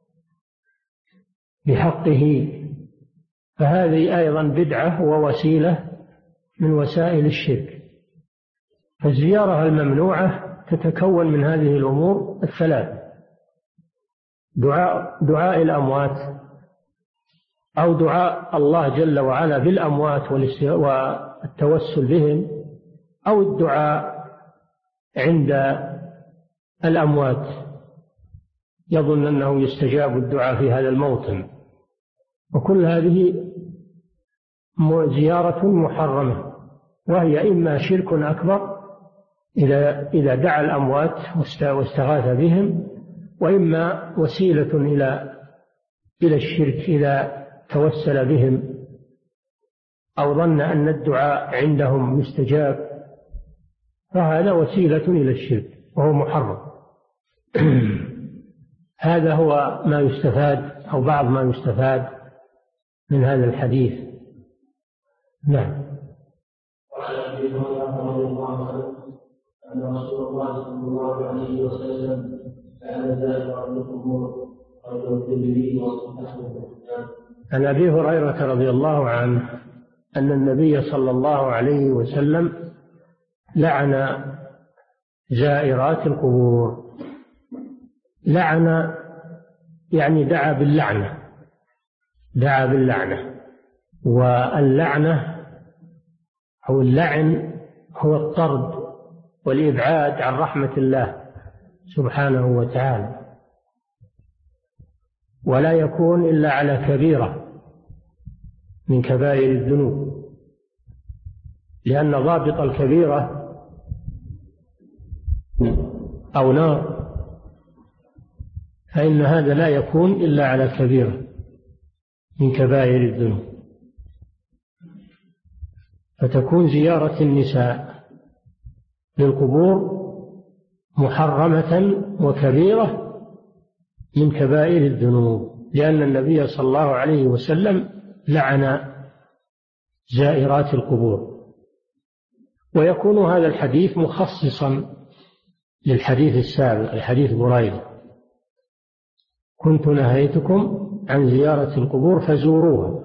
بحقه، فهذه أيضا بدعة ووسيلة من وسائل الشرك. فالزيارة الممنوعة تتكون من هذه الأمور الثلاث: دعاء الأموات، أو دعاء الله جل وعلا بالأموات والتوسل بهم، أو الدعاء عند الأموات يظن أنه يستجاب الدعاء في هذا الموطن. وكل هذه زيارة محرمة، وهي إما شرك أكبر إذا دعا الأموات واستغاث بهم، وإما وسيلة إلى الشرك إذا توسل بهم أو ظن أن الدعاء عندهم مستجاب، فهذا وسيلة إلى الشرك وهو محرم. هذا هو ما يستفاد أو بعض ما يستفاد من هذا الحديث. نعم. وعن ابي هريره رضي الله عنه ان رسول الله صلى الله عليه وسلم كان زائرا للقبور رجل الترمذي وصححه. عن ابي هريره رضي الله عنه ان النبي صلى الله عليه وسلم لعن زائرات القبور. لعن يعني دعا باللعنة. واللعنة أو اللعن هو الطرد والإبعاد عن رحمة الله سبحانه وتعالى، ولا يكون إلا على كبيرة من كبائر الذنوب، لأن ضابط الكبيرة أو نار، فإن هذا لا يكون إلا على كبيرة من كبائر الذنوب. فتكون زيارة النساء للقبور محرمة وكبيرة من كبائر الذنوب، لأن النبي صلى الله عليه وسلم لعن زائرات القبور. ويكون هذا الحديث مخصصا للحديث السابق، لحديث بريدة: كنت نهيتكم عن زيارة القبور فزوروها.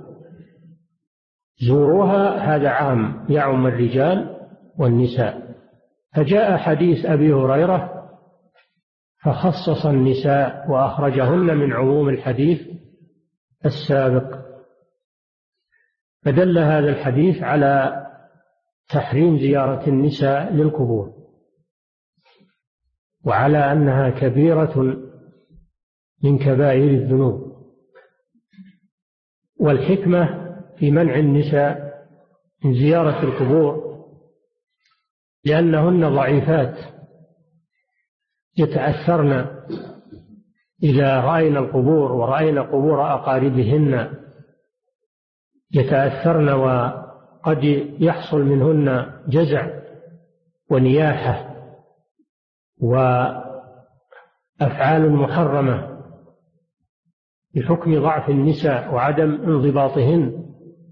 زوروها هذا عام يعم الرجال والنساء، فجاء حديث أبي هريرة فخصص النساء وأخرجهن من عموم الحديث السابق. فدل هذا الحديث على تحريم زيارة النساء للقبور، وعلى أنها كبيرة من كبائر الذنوب. والحكمة في منع النساء من زيارة القبور لأنهن ضعيفات يتأثرن إذا رأينا القبور ورأينا قبور أقاربهن، يتأثرن وقد يحصل منهن جزع ونياحة وأفعال محرمة بحكم ضعف النساء وعدم انضباطهن،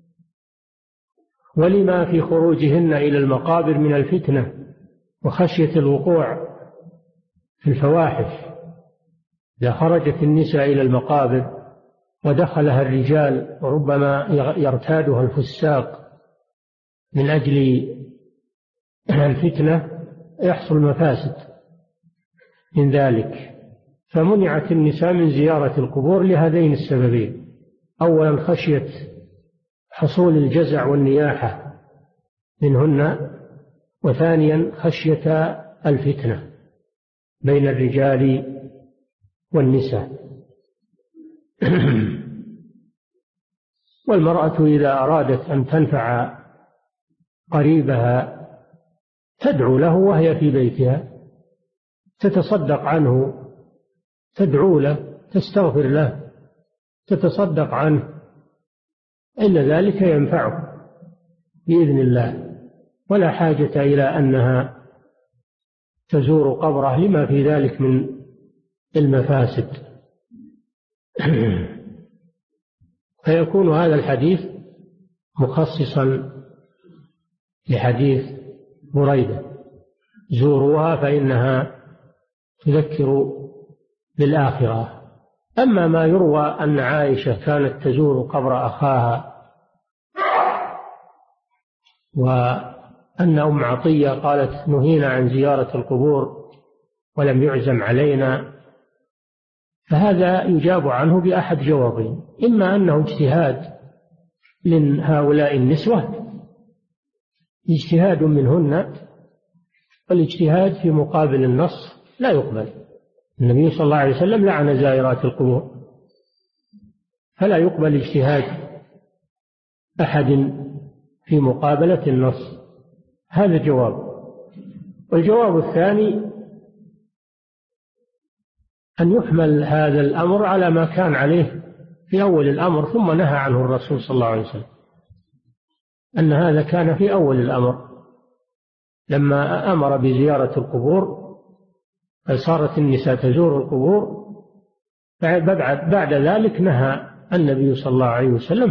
ولما في خروجهن إلى المقابر من الفتنة وخشية الوقوع في الفواحش. إذا خرجت النساء إلى المقابر ودخلها الرجال وربما يرتادها الفساق من أجل الفتنة يحصل مفاسد من ذلك، فمنعت النساء من زيارة القبور لهذين السببين: أولا خشية حصول الجزع والنياحة منهن، وثانيا خشية الفتنة بين الرجال والنساء. والمرأة إذا أرادت أن تنفع قريبها تدعو له وهي في بيتها، تتصدق عنه، تدعو له، تستغفر له، تتصدق عنه، إن ذلك ينفعه بإذن الله، ولا حاجة إلى أنها تزور قبره لما في ذلك من المفاسد. فيكون هذا الحديث مخصصا لحديث بريدة: زوروها فإنها تذكر بالآخرة. أما ما يروى أن عائشة كانت تزور قبر أخاها، وأن أم عطية قالت نهينا عن زيارة القبور ولم يعزم علينا، فهذا يجاب عنه بأحد جوابين: إما أنه اجتهاد من هؤلاء النسوة، اجتهاد منهن، والاجتهاد في مقابل النص لا يقبل. النبي صلى الله عليه وسلم لعن زائرات القبور، فلا يقبل اجتهاد أحد في مقابلة النص. هذا جواب. والجواب الثاني أن يحمل هذا الأمر على ما كان عليه في أول الأمر ثم نهى عنه الرسول صلى الله عليه وسلم، أن هذا كان في أول الأمر لما أمر بزيارة القبور، فصارت النساء تزور القبور، بعد ذلك نهى النبي صلى الله عليه وسلم،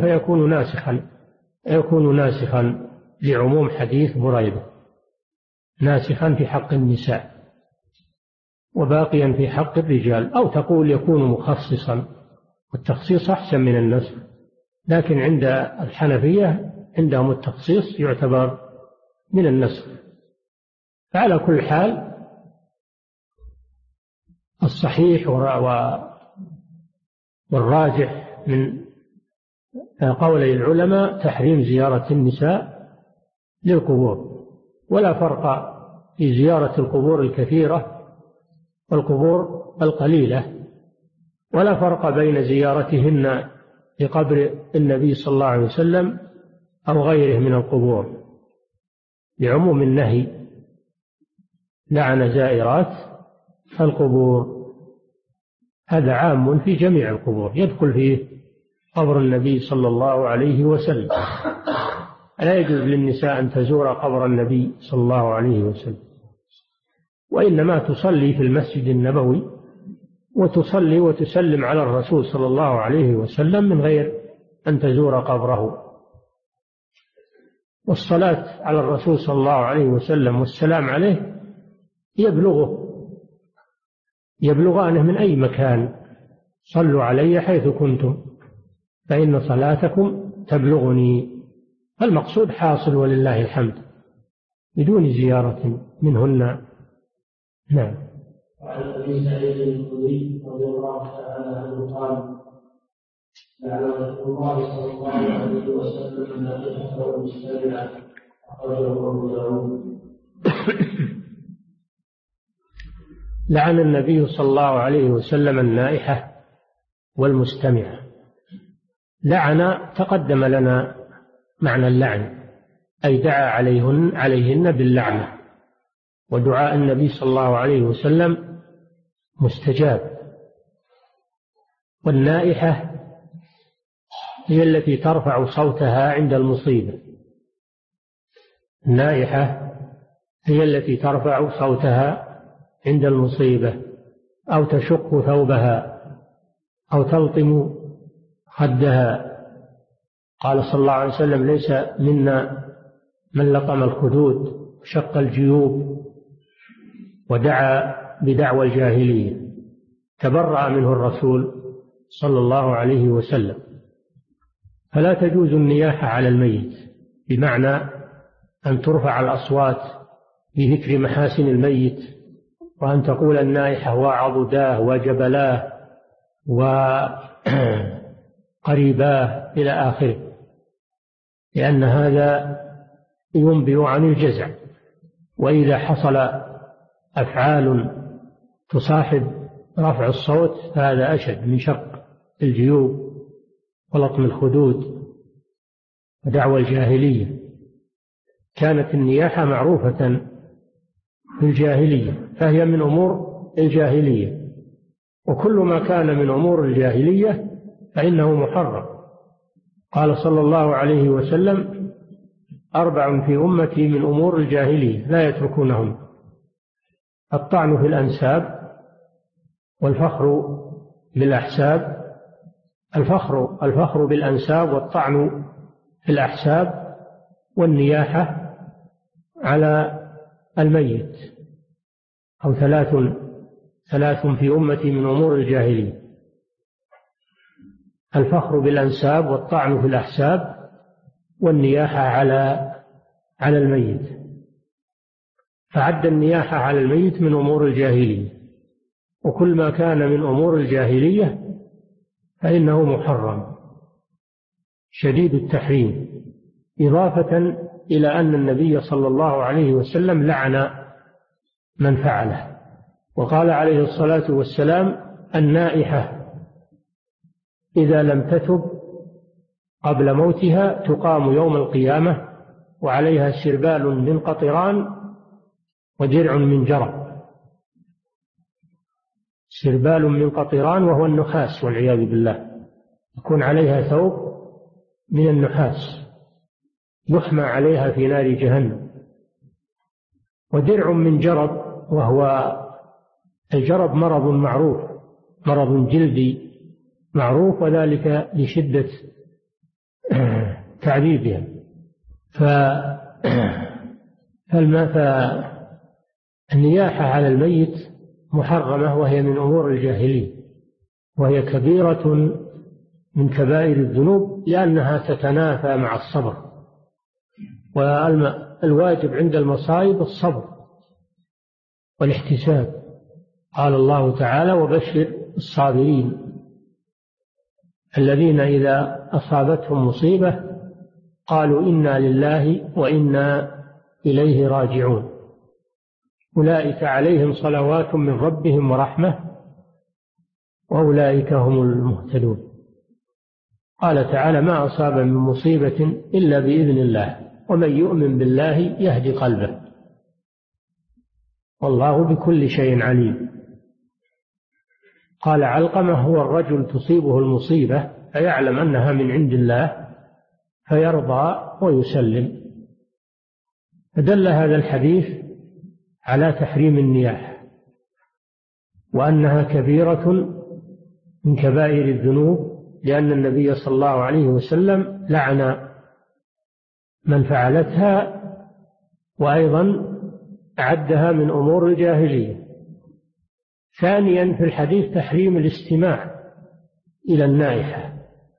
فيكون ناسخا لعموم حديث بريدة، ناسخا في حق النساء وباقيا في حق الرجال. أو تقول يكون مخصصا، والتخصيص أحسن من النسخ، لكن عند الحنفية عندهم التخصيص يعتبر من النسخ. فعلى كل حال الصحيح والراجح من قولي العلماء تحريم زيارة النساء للقبور، ولا فرق في زيارة القبور الكثيرة والقبور القليلة، ولا فرق بين زيارتهن لقبر النبي صلى الله عليه وسلم أو غيره من القبور، لعموم النهي: لعن زائرات القبور. هذا عام في جميع القبور، يدخل فيه قبر النبي صلى الله عليه وسلم. لا يجوز للنساء أن تزور قبر النبي صلى الله عليه وسلم، وإنما تصلي في المسجد النبوي وتصلي وتسلم على الرسول صلى الله عليه وسلم من غير أن تزور قبره. والصلاة على الرسول صلى الله عليه وسلم والسلام عليه يبلغانه من أي مكان: صلوا علي حيث كنتم فإن صلاتكم تبلغني. المقصود حاصل ولله الحمد بدون زيارة منهن. نعم. وعن ابي سعيد الخدري رضي الله تعالى عنه قال: لعن رسول الله صلى الله عليه وسلم النائحة والمستمعة. أخرجه أبو داود. لعن النبي صلى الله عليه وسلم النائحة والمستمعة. لعن تقدم لنا معنى اللعن، أي دعا عليهن باللعنة، ودعاء النبي صلى الله عليه وسلم مستجاب. والنائحة هي التي ترفع صوتها عند المصيبة. النائحة هي التي ترفع صوتها عند المصيبة، أو تشق ثوبها، أو تلطم خدها. قال صلى الله عليه وسلم: ليس منا من لطم الخدود وشق الجيوب ودعا بدعوى الجاهلية. تبرأ منه الرسول صلى الله عليه وسلم. فلا تجوز النياحة على الميت، بمعنى أن ترفع الأصوات بذكر محاسن الميت، وأن تقول النائحة وعضداه وجبلاه وقريباه إلى آخره، لأن هذا ينبئ عن الجزع. وإذا حصل أفعال تصاحب رفع الصوت فهذا أشد من شق الجيوب ولطم الخدود ودعوى الجاهلية. كانت النياحة معروفة في الجاهلية، فهي من أمور الجاهلية، وكل ما كان من أمور الجاهلية فإنه محرم. قال صلى الله عليه وسلم: 4 في أمتي من أمور الجاهلية لا يتركونهم: الطعن في الأنساب، والفخر بالأحساب، الفخر بالأنساب والطعن في الأحساب، والنياحة على الميت. أو 3 في أمتي من أمور الجاهلية: الفخر بالأنساب والطعن في الأحساب والنياحة على الميت. فعد النياحة على الميت من أمور الجاهلية، وكل ما كان من أمور الجاهلية فإنه محرم شديد التحريم، إضافة إلى أن النبي صلى الله عليه وسلم لعن من فعله. وقال عليه الصلاة والسلام: النائحة إذا لم تتب قبل موتها تقام يوم القيامة وعليها سربال من قطران ودرع من جرب. سربال من قطران وهو النحاس والعياذ بالله، يكون عليها ثوب من النحاس يحمى عليها في نار جهنم. ودرع من جرب، وهو الجرب مرض معروف، مرض جلدي معروف، وذلك لشدة تعذيبها. فالنياحة على الميت محرمة، وهي من أمور الجاهلية، وهي كبيرة من كبائر الذنوب، لأنها تتنافى مع الصبر. والواجب عند المصائب الصبر والاحتساب. قال الله تعالى: وبشر الصابرين الذين إذا أصابتهم مصيبة قالوا إنا لله وإنا إليه راجعون أولئك عليهم صلوات من ربهم ورحمة وأولئك هم المهتدون. قال تعالى: ما أصاب من مصيبة إلا بإذن الله ومن يؤمن بالله يهدي قلبه والله بكل شيء عليم. قال علقمة: هو الرجل تصيبه المصيبة فيعلم أنها من عند الله فيرضى ويسلم. فدل هذا الحديث على تحريم النياحة، وأنها كبيرة من كبائر الذنوب، لأن النبي صلى الله عليه وسلم لعن من فعلتها، وأيضا أعدها من أمور الجاهلية. ثانيا في الحديث تحريم الاستماع إلى النائحة،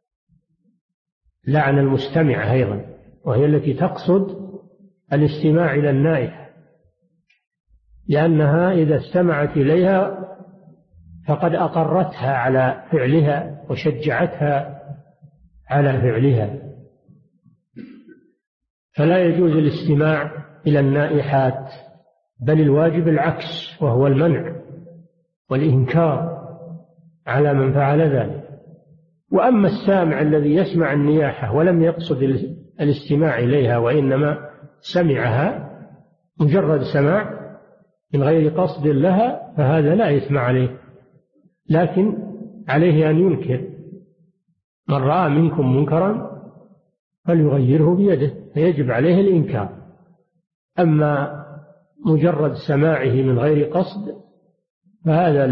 لعن المستمعة أيضا، وهي التي تقصد الاستماع إلى النائحة، لأنها إذا استمعت إليها فقد أقرتها على فعلها وشجعتها على فعلها، فلا يجوز الاستماع إلى النائحات، بل الواجب العكس، وهو المنع والإنكار على من فعل ذلك. وأما السامع الذي يسمع النياحة ولم يقصد الاستماع إليها وإنما سمعها مجرد سماع من غير قصد لها، فهذا لا إثم عليه، لكن عليه أن ينكر. من رأى منكم منكرا فليغيره بيده، فيجب عليه الإنكار. أما مجرد سماعه من غير قصد فهذا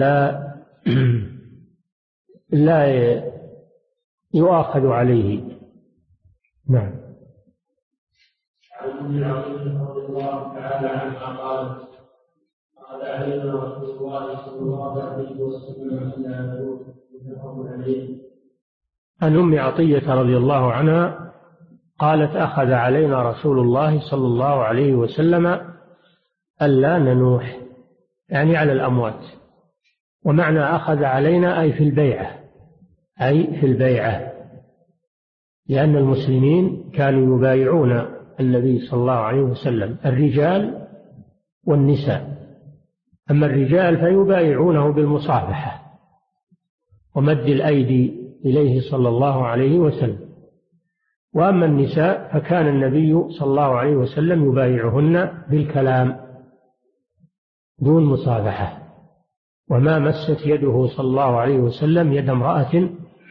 لا يؤاخذ عليه. نعم. عن ابن عمر رضي الله تعالى عنها قالت: قال علينا رسول الله صلى الله عليه وسلم ألا نروح متفق عليه. عن أم عطية رضي الله عنها قالت: أخذ علينا رسول الله صلى الله عليه وسلم ألا ننوح، يعني على الأموات. ومعنى أخذ علينا أي في البيعة، أي في البيعة، لأن المسلمين كانوا يبايعون النبي صلى الله عليه وسلم، الرجال والنساء. أما الرجال فيبايعونه بالمصافحة ومد الأيدي إليه صلى الله عليه وسلم، وأما النساء فكان النبي صلى الله عليه وسلم يبايعهن بالكلام دون مصافحة. وما مست يده صلى الله عليه وسلم يد امرأة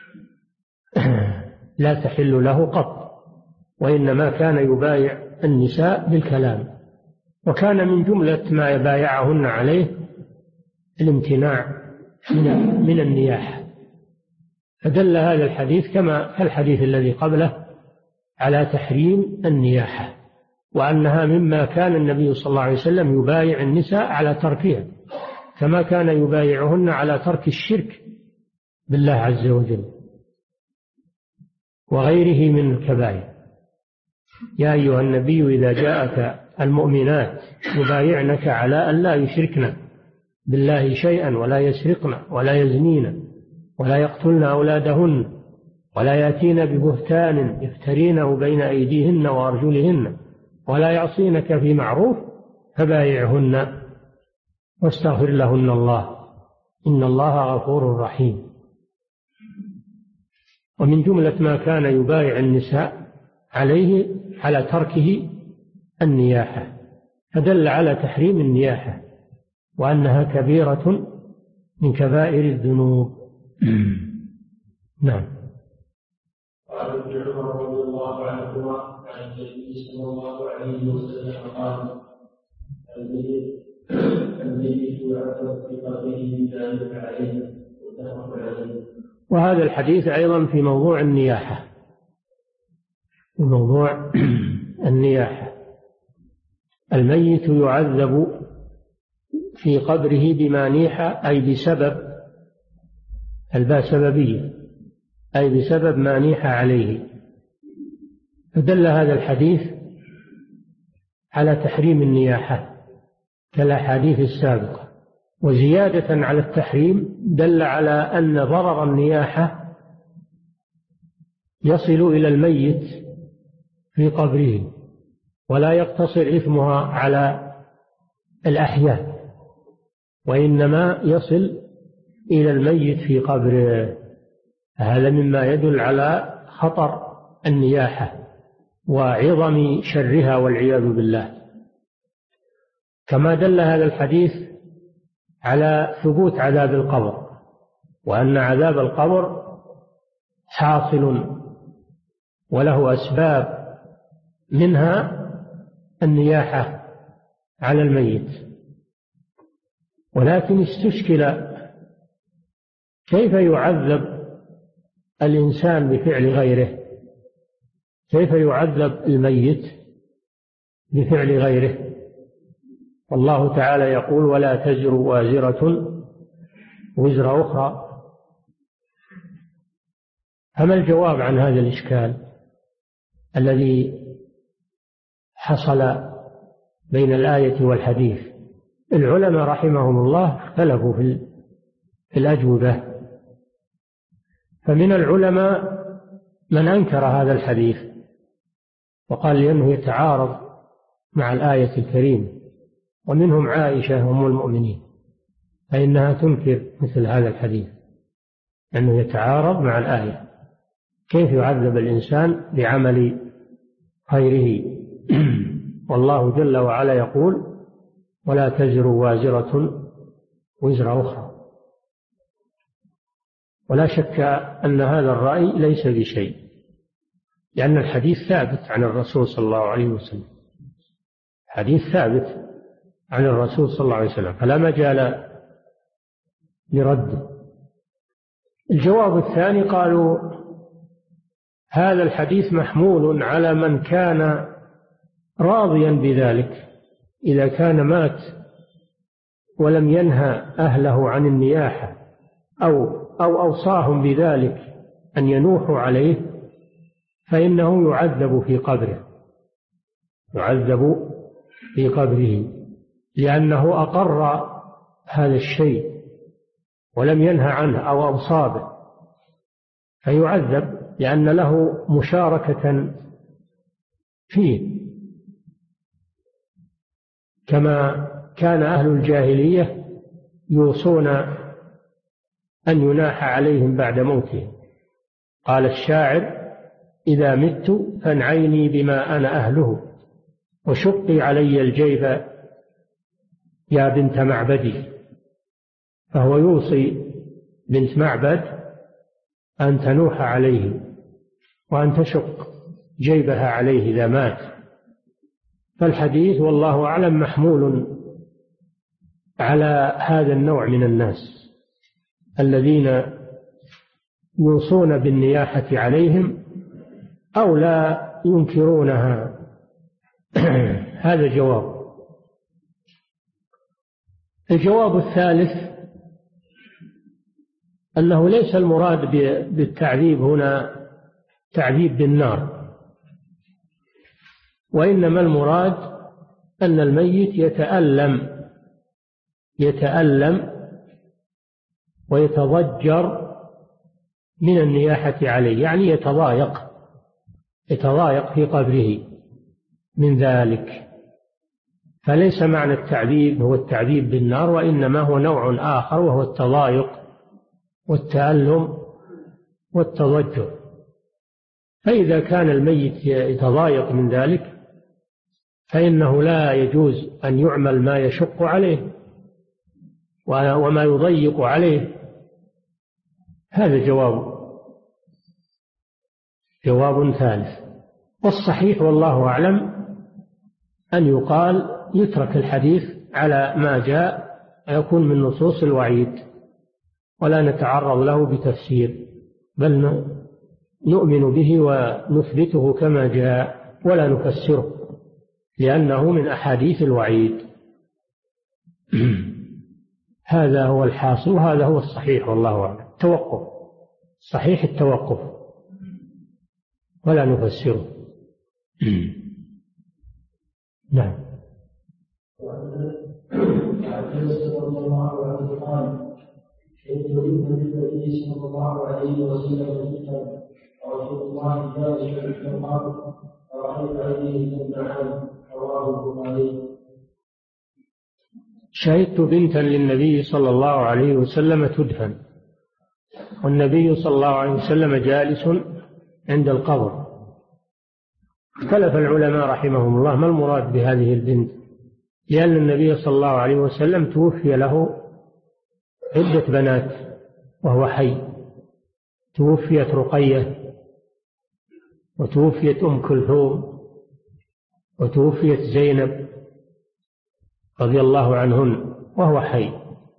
لا تحل له قط، وإنما كان يبايع النساء بالكلام. وكان من جملة ما يبايعهن عليه الامتناع من النياحة. فدل هذا الحديث كما الحديث الذي قبله على تحريم النياحة، وأنها مما كان النبي صلى الله عليه وسلم يبايع النساء على تركها، كما كان يبايعهن على ترك الشرك بالله عز وجل وغيره من الكبائر. يا أيها النبي إذا جاءك المؤمنات يبايعنك على أن لا يشركن بالله شيئا ولا يسرقن ولا يزنين ولا يقتلن أولادهن ولا يأتين ببهتان يفترينه بين أيديهن وأرجلهن ولا يعصينك في معروف فبايعهن واستغفر لهن الله إن الله غفور رحيم. ومن جملة ما كان يبايع النساء عليه على تركه النياحة، فدل على تحريم النياحة وأنها كبيرة من كبائر الذنوب. نعم. قال ابن عمر رضي الله عنهما عن النبي صلى الله عليه وسلم قال: الميت يعذب في قبره بذلك عليه متفق عليه. وهذا الحديث أيضا في موضوع النياحة، في موضوع النياحة. الميت يعذب في قبره بما نيح، أي بسبب الباء سببية، أي بسبب ما نيح عليه. فدل هذا الحديث على تحريم النياحة كالأحاديث السابقة. وزيادة على التحريم دل على أن ضرر النياحة يصل إلى الميت في قبره، ولا يقتصر إثمها على الأحياء، وإنما يصل إلى الميت في قبره. هذا مما يدل على خطر النياحة وعظم شرها والعياذ بالله. كما دل هذا الحديث على ثبوت عذاب القبر، وأن عذاب القبر حاصل وله أسباب، منها النياحة على الميت. ولكن استشكل كيف يعذب الإنسان بفعل غيره، كيف يعذب الميت بفعل غيره. والله تعالى يقول: ولا تزر وازرة وزر أخرى. فما الجواب عن هذا الإشكال الذي حصل بين الآية والحديث؟ العلماء رحمهم الله اختلفوا في الأجوبة. فمن العلماء من أنكر هذا الحديث وقال لأنه يتعارض مع الآية الكريمة، ومنهم عائشة أم المؤمنين، فإنها تنكر مثل هذا الحديث أنه يتعارض مع الآية. كيف يعذب الإنسان بعمل غيره؟ والله جل وعلا يقول: ولا تزر وازرة وزر أخرى. ولا شك أن هذا الرأي ليس بشيء، لأن الحديث ثابت عن الرسول صلى الله عليه وسلم، حديث ثابت عن الرسول صلى الله عليه وسلم، فلا مجال لرده. الجواب الثاني قالوا: هذا الحديث محمول على من كان راضيا بذلك، إذا كان مات ولم ينهى أهله عن النياحة أو أوصاهم بذلك أن ينوحوا عليه، فإنه يعذب في قبره، يعذب في قبره، لأنه أقر هذا الشيء ولم ينهى عنه أو أوصى به، فيعذب لأن له مشاركة فيه، كما كان أهل الجاهلية يوصون أن يناح عليهم بعد موتهم. قال الشاعر: إذا مت فانعيني بما أنا أهله، وشقي علي الجيب يا بنت معبدي. فهو يوصي بنت معبد أن تنوح عليه وأن تشق جيبها عليه إذا مات. فالحديث والله أعلم محمول على هذا النوع من الناس الذين يوصون بالنياحة عليهم أو لا ينكرونها. هذا جواب. الجواب الثالث أنه ليس المراد بالتعذيب هنا تعذيب بالنار، وإنما المراد أن الميت يتألم ويتضجر من النياحة عليه، يعني يتضايق في قبره من ذلك. فليس معنى التعذيب هو التعذيب بالنار، وإنما هو نوع آخر، وهو التضايق والتألم والتضجر. فإذا كان الميت يتضايق من ذلك فإنه لا يجوز أن يعمل ما يشق عليه وما يضيق عليه. هذا جواب ثالث. والصحيح والله أعلم أن يقال يترك الحديث على ما جاء ويكون من نصوص الوعيد، ولا نتعرض له بتفسير، بل نؤمن به ونثبته كما جاء ولا نفسره، لأنه من أحاديث الوعيد. هذا هو الحاصل، وهذا هو الصحيح والله أعلم. توقف صحيح، التوقف ولا نفسره. نعم. النبي صلى الله عليه وسلم جدا ورسول الله جالس في المقام فرأيت عينيه تدمعان. رواه البخاري. شهدت بنتا للنبي صلى الله عليه وسلم تدفن، والنبي صلى الله عليه وسلم جالس عند القبر. اختلف العلماء رحمهم الله ما المراد بهذه البنت، لأن النبي صلى الله عليه وسلم توفي له عدة بنات وهو حي. توفيت رقية، وتوفيت أم كلثوم، وتوفيت زينب رضي الله عنهن وهو حي.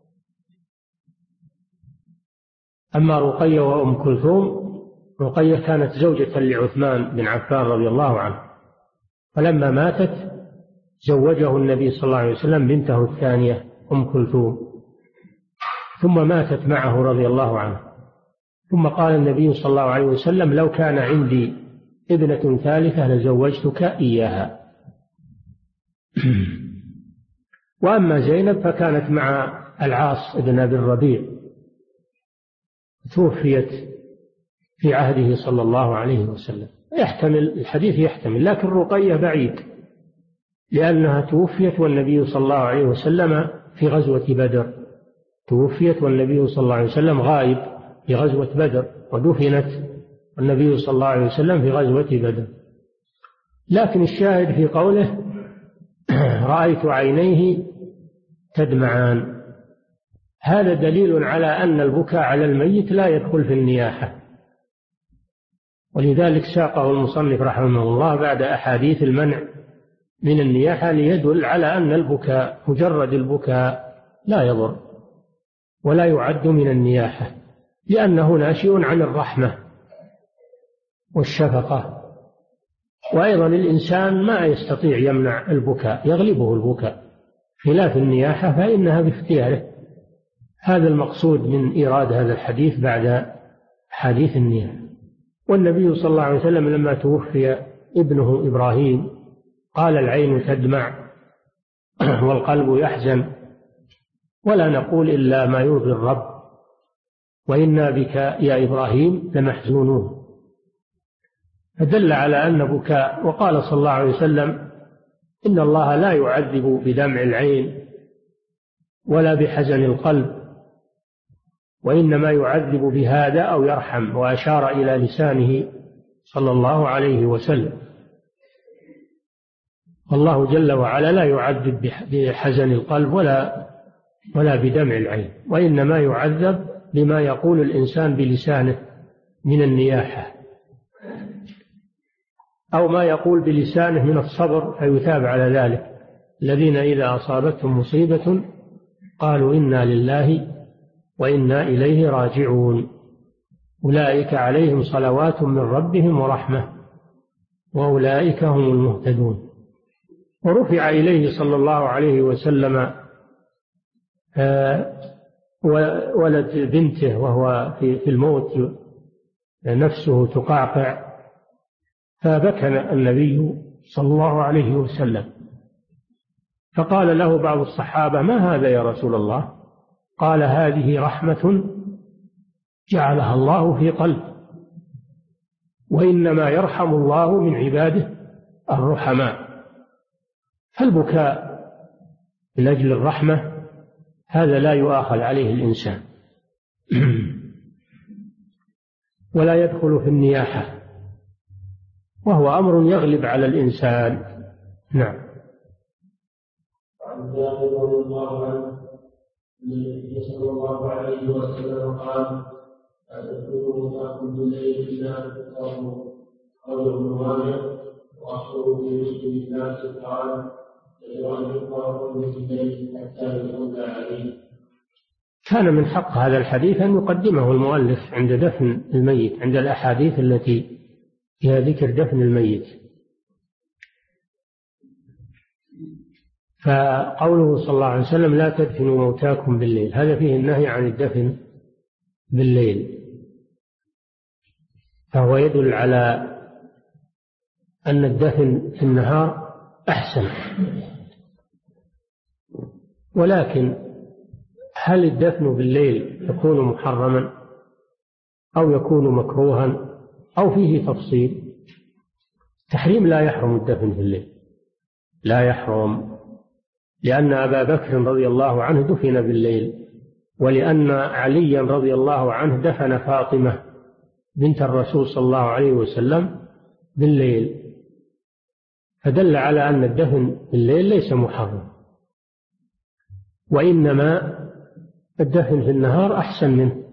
أما رقية وأم كلثوم، رقية كانت زوجة لعثمان بن عفان رضي الله عنه، فلما ماتت زوجه النبي صلى الله عليه وسلم بنته الثانية أم كلثوم، ثم ماتت معه رضي الله عنه. ثم قال النبي صلى الله عليه وسلم: لو كان عندي ابنة ثالثة لزوجتك إياها. وأما زينب فكانت مع العاص بن أبي الربيع، توفيت في عهده صلى الله عليه وسلم. الحديث يحتمل، لكن رقية بعيد، لأنها توفيت والنبي صلى الله عليه وسلم في غزوة بدر، توفيت والنبي صلى الله عليه وسلم غائب في غزوة بدر، ودفنت والنبي صلى الله عليه وسلم في غزوة بدر. لكن الشاهد في قوله رأيت عينيه تدمعان، هذا دليل على أن البكاء على الميت لا يدخل في النياحة، ولذلك ساقه المصنف رحمه الله بعد أحاديث المنع من النياحة ليدل على أن البكاء مجرد البكاء لا يضر ولا يعد من النياحة، لأنه ناشئ عن الرحمة والشفقة. وأيضا الإنسان ما يستطيع يمنع البكاء، يغلبه البكاء، خلاف النياحة فإنها باختياره. هذا المقصود من إيراد هذا الحديث بعد حديث النياحة. والنبي صلى الله عليه وسلم لما توفي ابنه إبراهيم قال العين تدمع والقلب يحزن، ولا نقول إلا ما يرضي الرب، وإنا بك يا إبراهيم لمحزونون، فدل على أن بكاء. وقال صلى الله عليه وسلم إن الله لا يعذب بدمع العين ولا بحزن القلب، وإنما يعذب بهذا أو يرحم، وأشار إلى لسانه صلى الله عليه وسلم. الله جل وعلا لا يعذب بحزن القلب ولا بدمع العين، وإنما يعذب بما يقول الإنسان بلسانه من النياحة، أو ما يقول بلسانه من الصبر فيثاب على ذلك. الذين إذا أصابتهم مصيبة قالوا إنا لله وإنا إليه راجعون، أولئك عليهم صلوات من ربهم ورحمة وأولئك هم المهتدون. ورفع إليه صلى الله عليه وسلم ولد بنته وهو في الموت، نفسه تقعقع، فبكى النبي صلى الله عليه وسلم، فقال له بعض الصحابة ما هذا يا رسول الله؟ قال هذه رحمة جعلها الله في قلب، وإنما يرحم الله من عباده الرحماء. فالبكاء من أجل الرحمة هذا لا يؤاخذ عليه الإنسان ولا يدخل في النياحة، وهو أمر يغلب على الإنسان. نعم. وعن جابر رضي الله عنه النبي صلى الله عليه وسلم قال لا تدخلوا موتاكم بالليل إلا أن تضطروا، قال ابن ماجه وأخبروا في مسلم الناس قال أن يقرأوا بالليل حتى يصلى عليه. كان من حق هذا الحديث أن يقدمه المؤلف عند دفن الميت، عند الأحاديث التي فيها ذكر دفن الميت. فقوله صلى الله عليه وسلم لا تدفنوا موتاكم بالليل، هذا فيه النهي عن الدفن بالليل، فهو يدل على أن الدفن في النهار أحسن. ولكن هل الدفن بالليل يكون محرما أو يكون مكروها أو فيه تفصيل؟ تحريم لا يحرم الدفن في الليل، لا يحرم، لأن أبا بكر رضي الله عنه دفن بالليل، ولأن عليا رضي الله عنه دفن فاطمة بنت الرسول صلى الله عليه وسلم بالليل، فدل على أن الدفن بالليل ليس محرم، وإنما الدفن في النهار أحسن منه،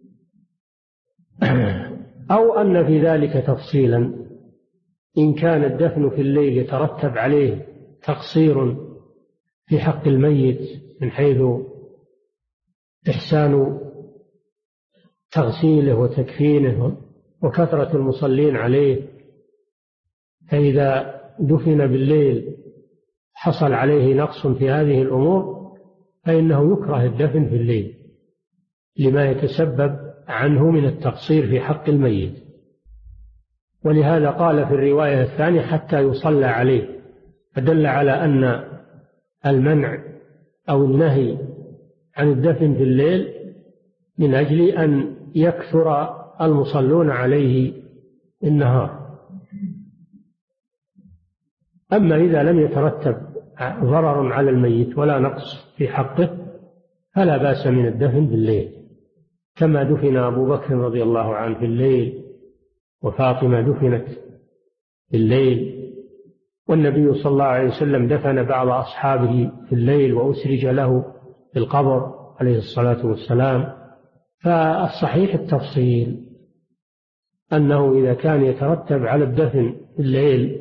أو أن في ذلك تفصيلا، إن كان الدفن في الليل يترتب عليه تقصير في حق الميت من حيث إحسان تغسيله وتكفينه وكثرة المصلين عليه، فإذا دفن بالليل حصل عليه نقص في هذه الأمور فإنه يكره الدفن في الليل لما يتسبب عنه من التقصير في حق الميت. ولهذا قال في الرواية الثانية حتى يصلى عليه، فدل على أن المنع أو النهي عن الدفن في الليل من أجل أن يكثر المصلون عليه النهار. أما إذا لم يترتب ضرر على الميت ولا نقص في حقه فلا بأس من الدفن بالليل، كما دفن أبو بكر رضي الله عنه في الليل، وفاطمة دفنت في الليل، والنبي صلى الله عليه وسلم دفن بعض أصحابه في الليل وأسرج له في القبر عليه الصلاة والسلام. فالصحيح التفصيل أنه إذا كان يترتب على الدفن في الليل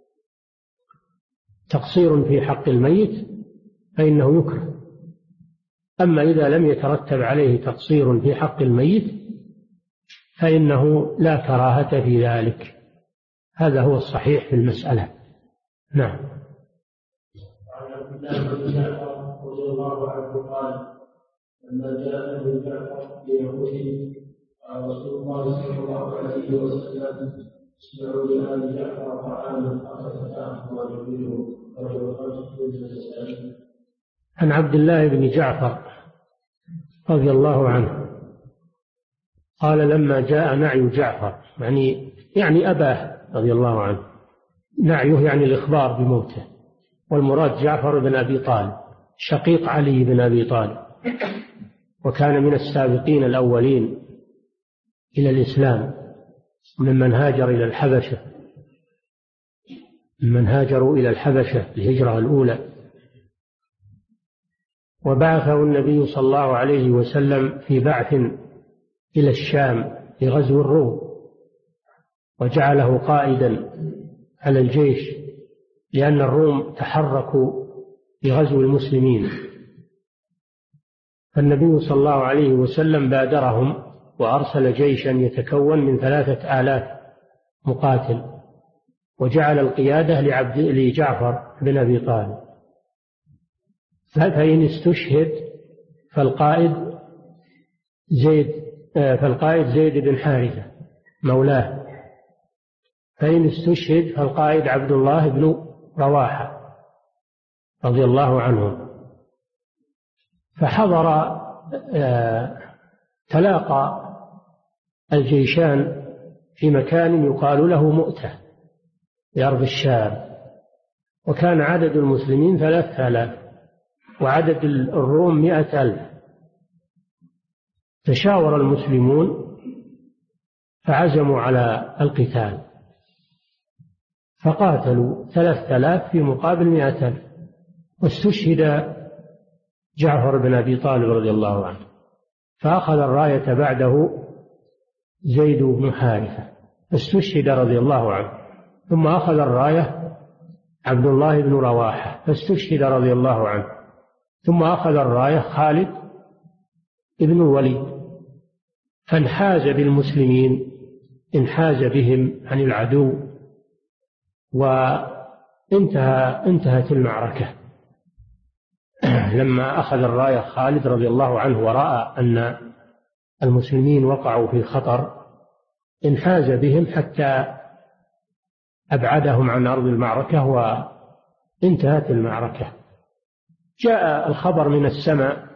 تقصير في حق الميت فإنه يكره. أما إذا لم يترتب عليه تقصير في حق الميت فإنه لا كراهة في ذلك. هذا هو الصحيح في المسألة. نعم. وعن عبد الله بن جعفر رضي الله عنه قال لما جاء ابن جعفر ليقول قال رسول الله صلى الله عليه وسلم اسمعوا لآل جعفر طعاما أخذ وجبروا رجل خمس من. عن عبد الله بن جعفر رضي الله عنه قال لما جاء نعي جعفر، يعني أباه رضي الله عنه، نعيه يعني الإخبار بموته، والمراد جعفر بن أبي طالب شقيق علي بن أبي طالب، وكان من السابقين الأولين إلى الإسلام ممن هاجر إلى الحبشة، ممن هاجروا إلى الحبشة الهجرة الأولى. وبعثه النبي صلى الله عليه وسلم في بعث إلى الشام لغزو الروم، وجعله قائدا على الجيش لأن الروم تحركوا لغزو المسلمين، فالنبي صلى الله عليه وسلم بادرهم وأرسل جيشا يتكون من 3000 مقاتل، وجعل القيادة لجعفر بن أبي طالب، فإن استشهد فالقائد زيد بن حارثة مولاه، فإن استشهد فالقائد عبد الله بن رواحة رضي الله عنه. فحضر تلاقى الجيشان في مكان يقال له مؤتة في أرض الشام، وكان عدد المسلمين 3000 وعدد الروم 100,000. تشاور المسلمون فعزموا على القتال، فقاتلوا 3000 في مقابل 100,000، واستشهد جعفر بن أبي طالب رضي الله عنه، فأخذ الراية بعده زيد بن حارثة فاستشهد رضي الله عنه، ثم أخذ الراية عبد الله بن رواحة فاستشهد رضي الله عنه، ثم أخذ الراية خالد بن الوليد، فانحاز بالمسلمين، انحاز بهم عن العدو، وانتهت المعركة. لما أخذ الراية خالد رضي الله عنه ورأى أن المسلمين وقعوا في خطر انحاز بهم حتى أبعدهم عن أرض المعركة وانتهت المعركة. جاء الخبر من السماء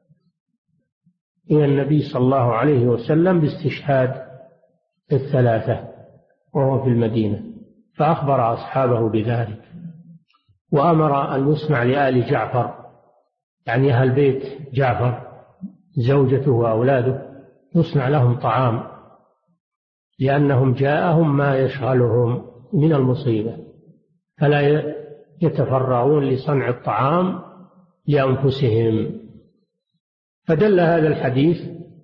إلى النبي صلى الله عليه وسلم باستشهاد 3 وهو في المدينة، فأخبر أصحابه بذلك، وأمر أن يصنع لآل جعفر، يعني أهل بيت جعفر زوجته وأولاده، يصنع لهم طعام، لأنهم جاءهم ما يشغلهم من المصيبة، فلا يتفرغون لصنع الطعام لأنفسهم. فدل هذا الحديث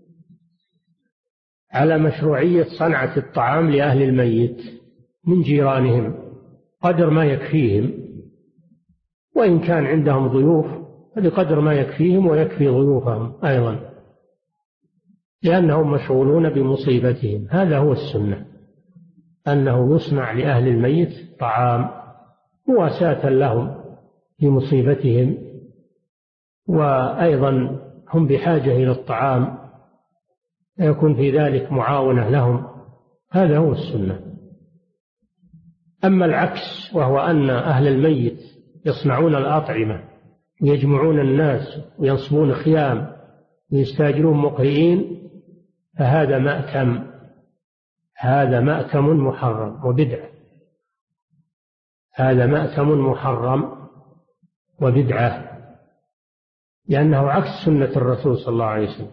على مشروعية صنعة الطعام لأهل الميت من جيرانهم قدر ما يكفيهم، وإن كان عندهم ضيوف فبقدر ما يكفيهم ويكفي ضيوفهم أيضا، لأنهم مشغولون بمصيبتهم. هذا هو السنة، أنه يصنع لأهل الميت طعام مواساة لهم لمصيبتهم، وأيضا هم بحاجة إلى الطعام، يكون في ذلك معاونة لهم. هذا هو السنة. أما العكس، وهو أن أهل الميت يصنعون الأطعمة ويجمعون الناس وينصبون خيام ويستاجرون مقرئين، فهذا مأتم هذا مأتم محرم وبدعة، هذا مأتم محرم وبدعة، لأنه عكس سنة الرسول صلى الله عليه وسلم،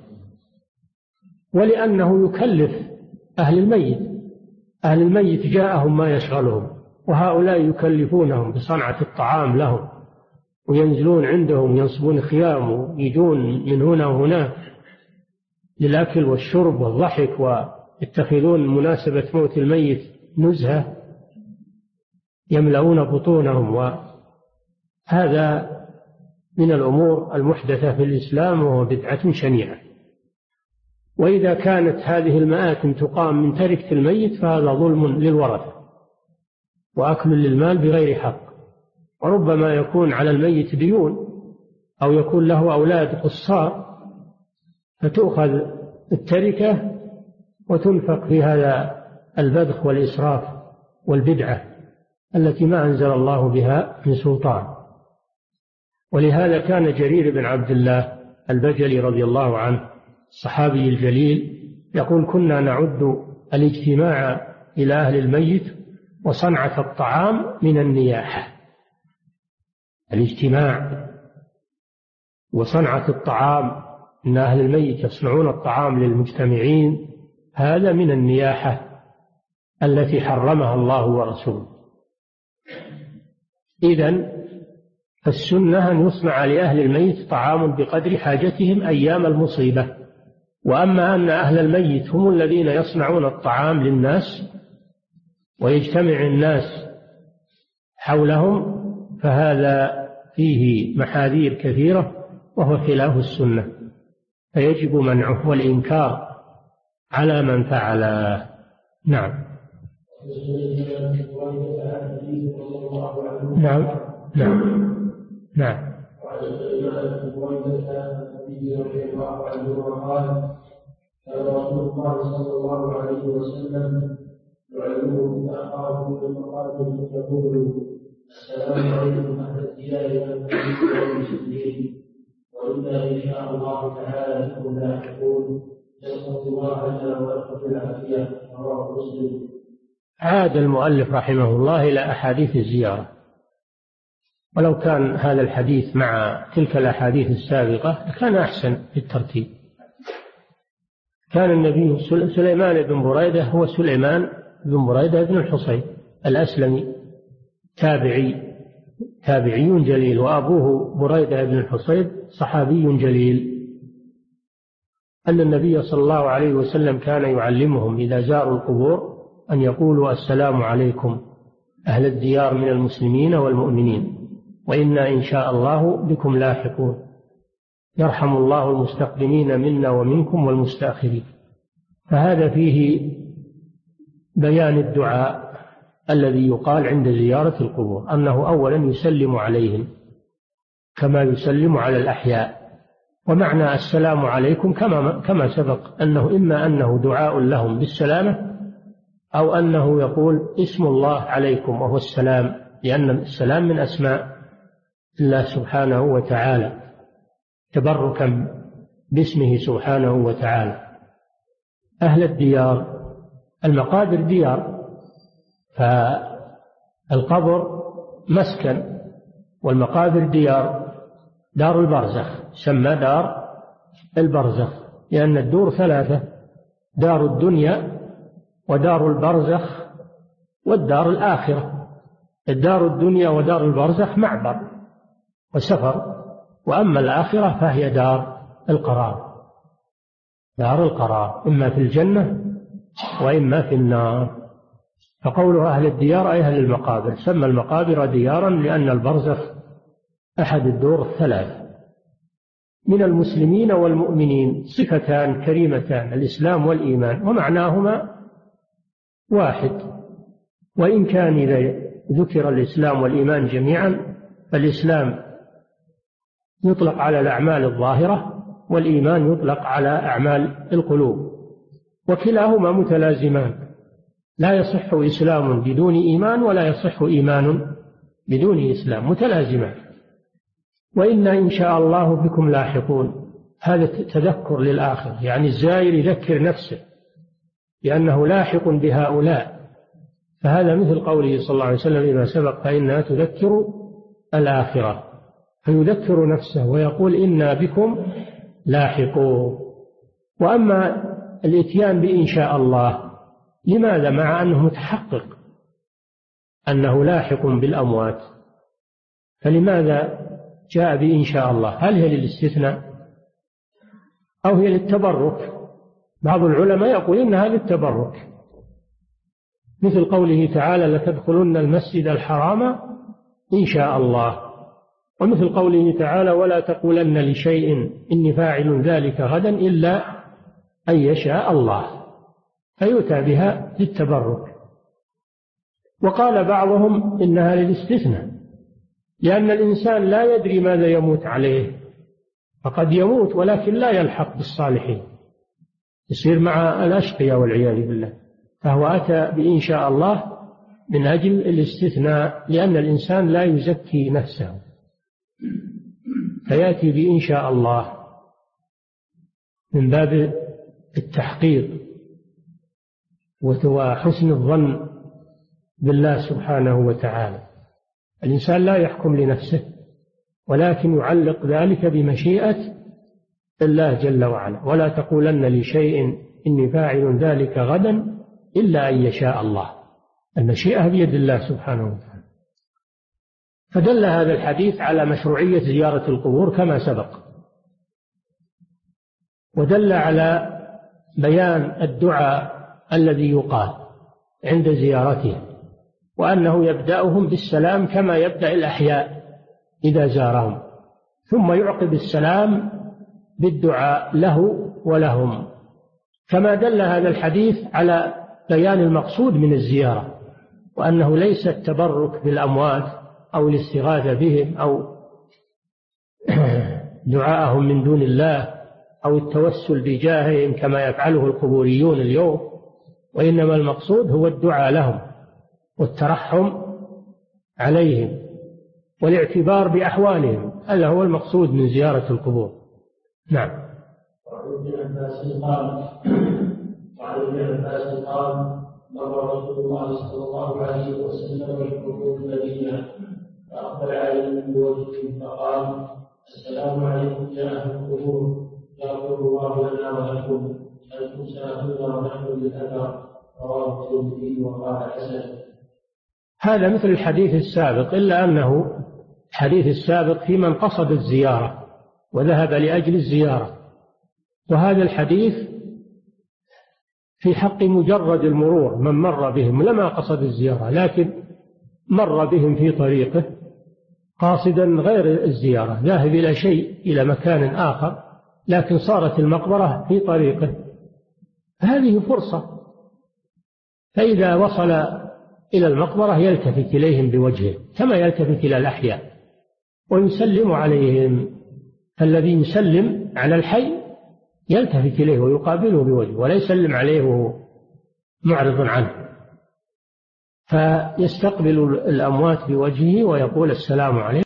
ولأنه يكلف أهل الميت. أهل الميت جاءهم ما يشغلهم، وهؤلاء يكلفونهم بصنعة الطعام لهم، وينزلون عندهم ينصبون خيام ويجون من هنا وهناك للأكل والشرب والضحك، ويتخذون مناسبة موت الميت نزهة يملؤون بطونهم. وهذا من الأمور المحدثة في الإسلام، وهو بدعة شنيعة. وإذا كانت هذه المآتم تقام من تركة الميت فهذا ظلم للورثة وأكل للمال بغير حق، وربما يكون على الميت ديون، أو يكون له أولاد قصار، فتؤخذ التركة وتنفق في هذا البذخ والإسراف والبدعة التي ما أنزل الله بها من سلطان. ولهذا كان جرير بن عبد الله البجلي رضي الله عنه الصحابي الجليل يقول: كنا نعد الاجتماع إلى أهل الميت وصنعة الطعام من النياحة. الاجتماع وصنعة الطعام، إن أهل الميت يصنعون الطعام للمجتمعين، هذا من النياحة التي حرمها الله ورسوله. إذن فالسنة أن يصنع لأهل الميت طعام بقدر حاجتهم أيام المصيبة. وأما أن أهل الميت هم الذين يصنعون الطعام للناس ويجتمع الناس حولهم، فهذا فيه محاذير كثيرة وهو خلاف السنة، فيجب منعه والإنكار على من فعله. نعم. نعم. نعم. نعم. رضي الله عنه وقال: كان رسول الله صلى الله عليه وسلم يعلمه إذا أخاه في المقابر يقول: السلام عليكم أهل الديار والمسلمين، وإنا إن شاء الله تعالى بكم لاحقون، نسأل الله لنا ولكم العافية. رواه مسلم. عاد المؤلف رحمه الله إلى أحاديث الزيارة، ولو كان هذا الحديث مع تلك الأحاديث السابقة كان أحسن في الترتيب. كان النبي سليمان بن بريدة هو سليمان بن بريدة بن الحصين الأسلمي، تابعي جليل، وأبوه بريدة بن الحصين صحابي جليل، أن النبي صلى الله عليه وسلم كان يعلمهم إذا زاروا القبور أن يقولوا: السلام عليكم أهل الديار من المسلمين والمؤمنين، وإنا إن شاء الله بكم لاحقون، يرحم الله المستقدمين منا ومنكم والمستأخرين. فهذا فيه بيان الدعاء الذي يقال عند زيارة القبور، أنه أولا يسلم عليهم كما يسلم على الأحياء. ومعنى السلام عليكم كما سبق أنه إما أنه دعاء لهم بالسلامة، أو أنه يقول اسم الله عليكم وهو السلام، لأن السلام من أسماء الله سبحانه وتعالى، تبركا باسمه سبحانه وتعالى. أهل الديار، المقابر ديار، فالقبر مسكن والمقابر ديار. دار البرزخ سمى دار البرزخ لأن الدور ثلاثة: دار الدنيا ودار البرزخ والدار الآخرة. الدار الدنيا ودار البرزخ معبر وسفر، وأما الآخرة فهي دار القرار، دار القرار، إما في الجنة وإما في النار. فقوله أهل الديار أي أهل المقابر، سمى المقابر ديارا لأن البرزخ أحد الدور الثلاث. من المسلمين والمؤمنين صفتان كريمتان: الإسلام والإيمان، ومعناهما واحد، وإن كان إذا ذكر الإسلام والإيمان جميعا فالإسلام يطلق على الأعمال الظاهرة، والإيمان يطلق على أعمال القلوب، وكلاهما متلازمان، لا يصح إسلام بدون إيمان ولا يصح إيمان بدون إسلام، متلازمان. وإنا إن شاء الله بكم لاحقون، هذا تذكر للآخر، يعني الزائر يذكر نفسه لأنه لاحق بهؤلاء. فهذا مثل قوله صلى الله عليه وسلم فيما سبق: فإنها تذكر الآخرة، فيذكر نفسه ويقول إنا بكم لاحقون. وأما الإتيان بإن شاء الله، لماذا؟ مع أنه متحقق أنه لاحق بالأموات، فلماذا جاء بإن شاء الله؟ هل هي للاستثناء أو هي للتبرك؟ بعض العلماء يقول إنها للتبرك، مثل قوله تعالى: لتدخلن المسجد الحرام إن شاء الله، ومثل قوله تعالى: ولا تقولن لشيء إني فاعل ذلك غدا إلا أن يشاء الله، فيؤتى بها للتبرك. وقال بعضهم إنها للاستثناء، لأن الإنسان لا يدري ماذا يموت عليه، فقد يموت ولكن لا يلحق بالصالحين، يصير مع الأشقياء والعياذ بالله. فهو أتى بإن شاء الله من أجل الاستثناء، لأن الإنسان لا يزكي نفسه، فيأتي بإن شاء الله من باب التحقيق وحسن الظن بالله سبحانه وتعالى. الإنسان لا يحكم لنفسه، ولكن يعلق ذلك بمشيئة الله جل وعلا. ولا تقولن لشيء إني فاعل ذلك غدا إلا أن يشاء الله، المشيئة بيد الله سبحانه وتعالى. فدل هذا الحديث على مشروعية زيارة القبور كما سبق، ودل على بيان الدعاء الذي يقال عند زيارته، وأنه يبدأهم بالسلام كما يبدأ الأحياء إذا زارهم، ثم يعقب السلام بالدعاء له ولهم، كما دل هذا الحديث على بيان المقصود من الزيارة، وأنه ليس التبرك بالأموات أو الاستغاثة بهم أو دعاءهم من دون الله أو التوسل بجاههم كما يفعله القبوريون اليوم، وإنما المقصود هو الدعاء لهم والترحم عليهم والاعتبار بأحوالهم، هذا هو المقصود من زيارة القبور. نعم. وعن ابن عباس قال: مر رسول الله صلى الله عليه وسلم بالقبور المدينة فأقبل عليهم بوجهه فقال: السلام عليكم يا أهل القبور، يغفر الله لنا ولكم، أنتم ساهون ونحن بالأثر. رواه الترمذي وقال حسن. هذا مثل الحديث السابق، إلا أنه الحديث السابق في من قصد الزيارة وذهب لأجل الزيارة، وهذا الحديث في حق مجرد المرور، من مر بهم لما قصد الزيارة، لكن مر بهم في طريقه قاصدا غير الزيارة، ذاهب إلى شيء، إلى مكان آخر، لكن صارت المقبرة في طريقه، هذه فرصة. فإذا وصل إلى المقبرة يلتفت إليهم بوجهه كما يلتفت إلى الأحياء ويسلم عليهم، فالذي يسلم على الحي يلتفت إليه ويقابله بوجهه، ولا يسلم عليه وهو معرض عنه، فيستقبل الأموات بوجهه ويقول: السلام عليكم.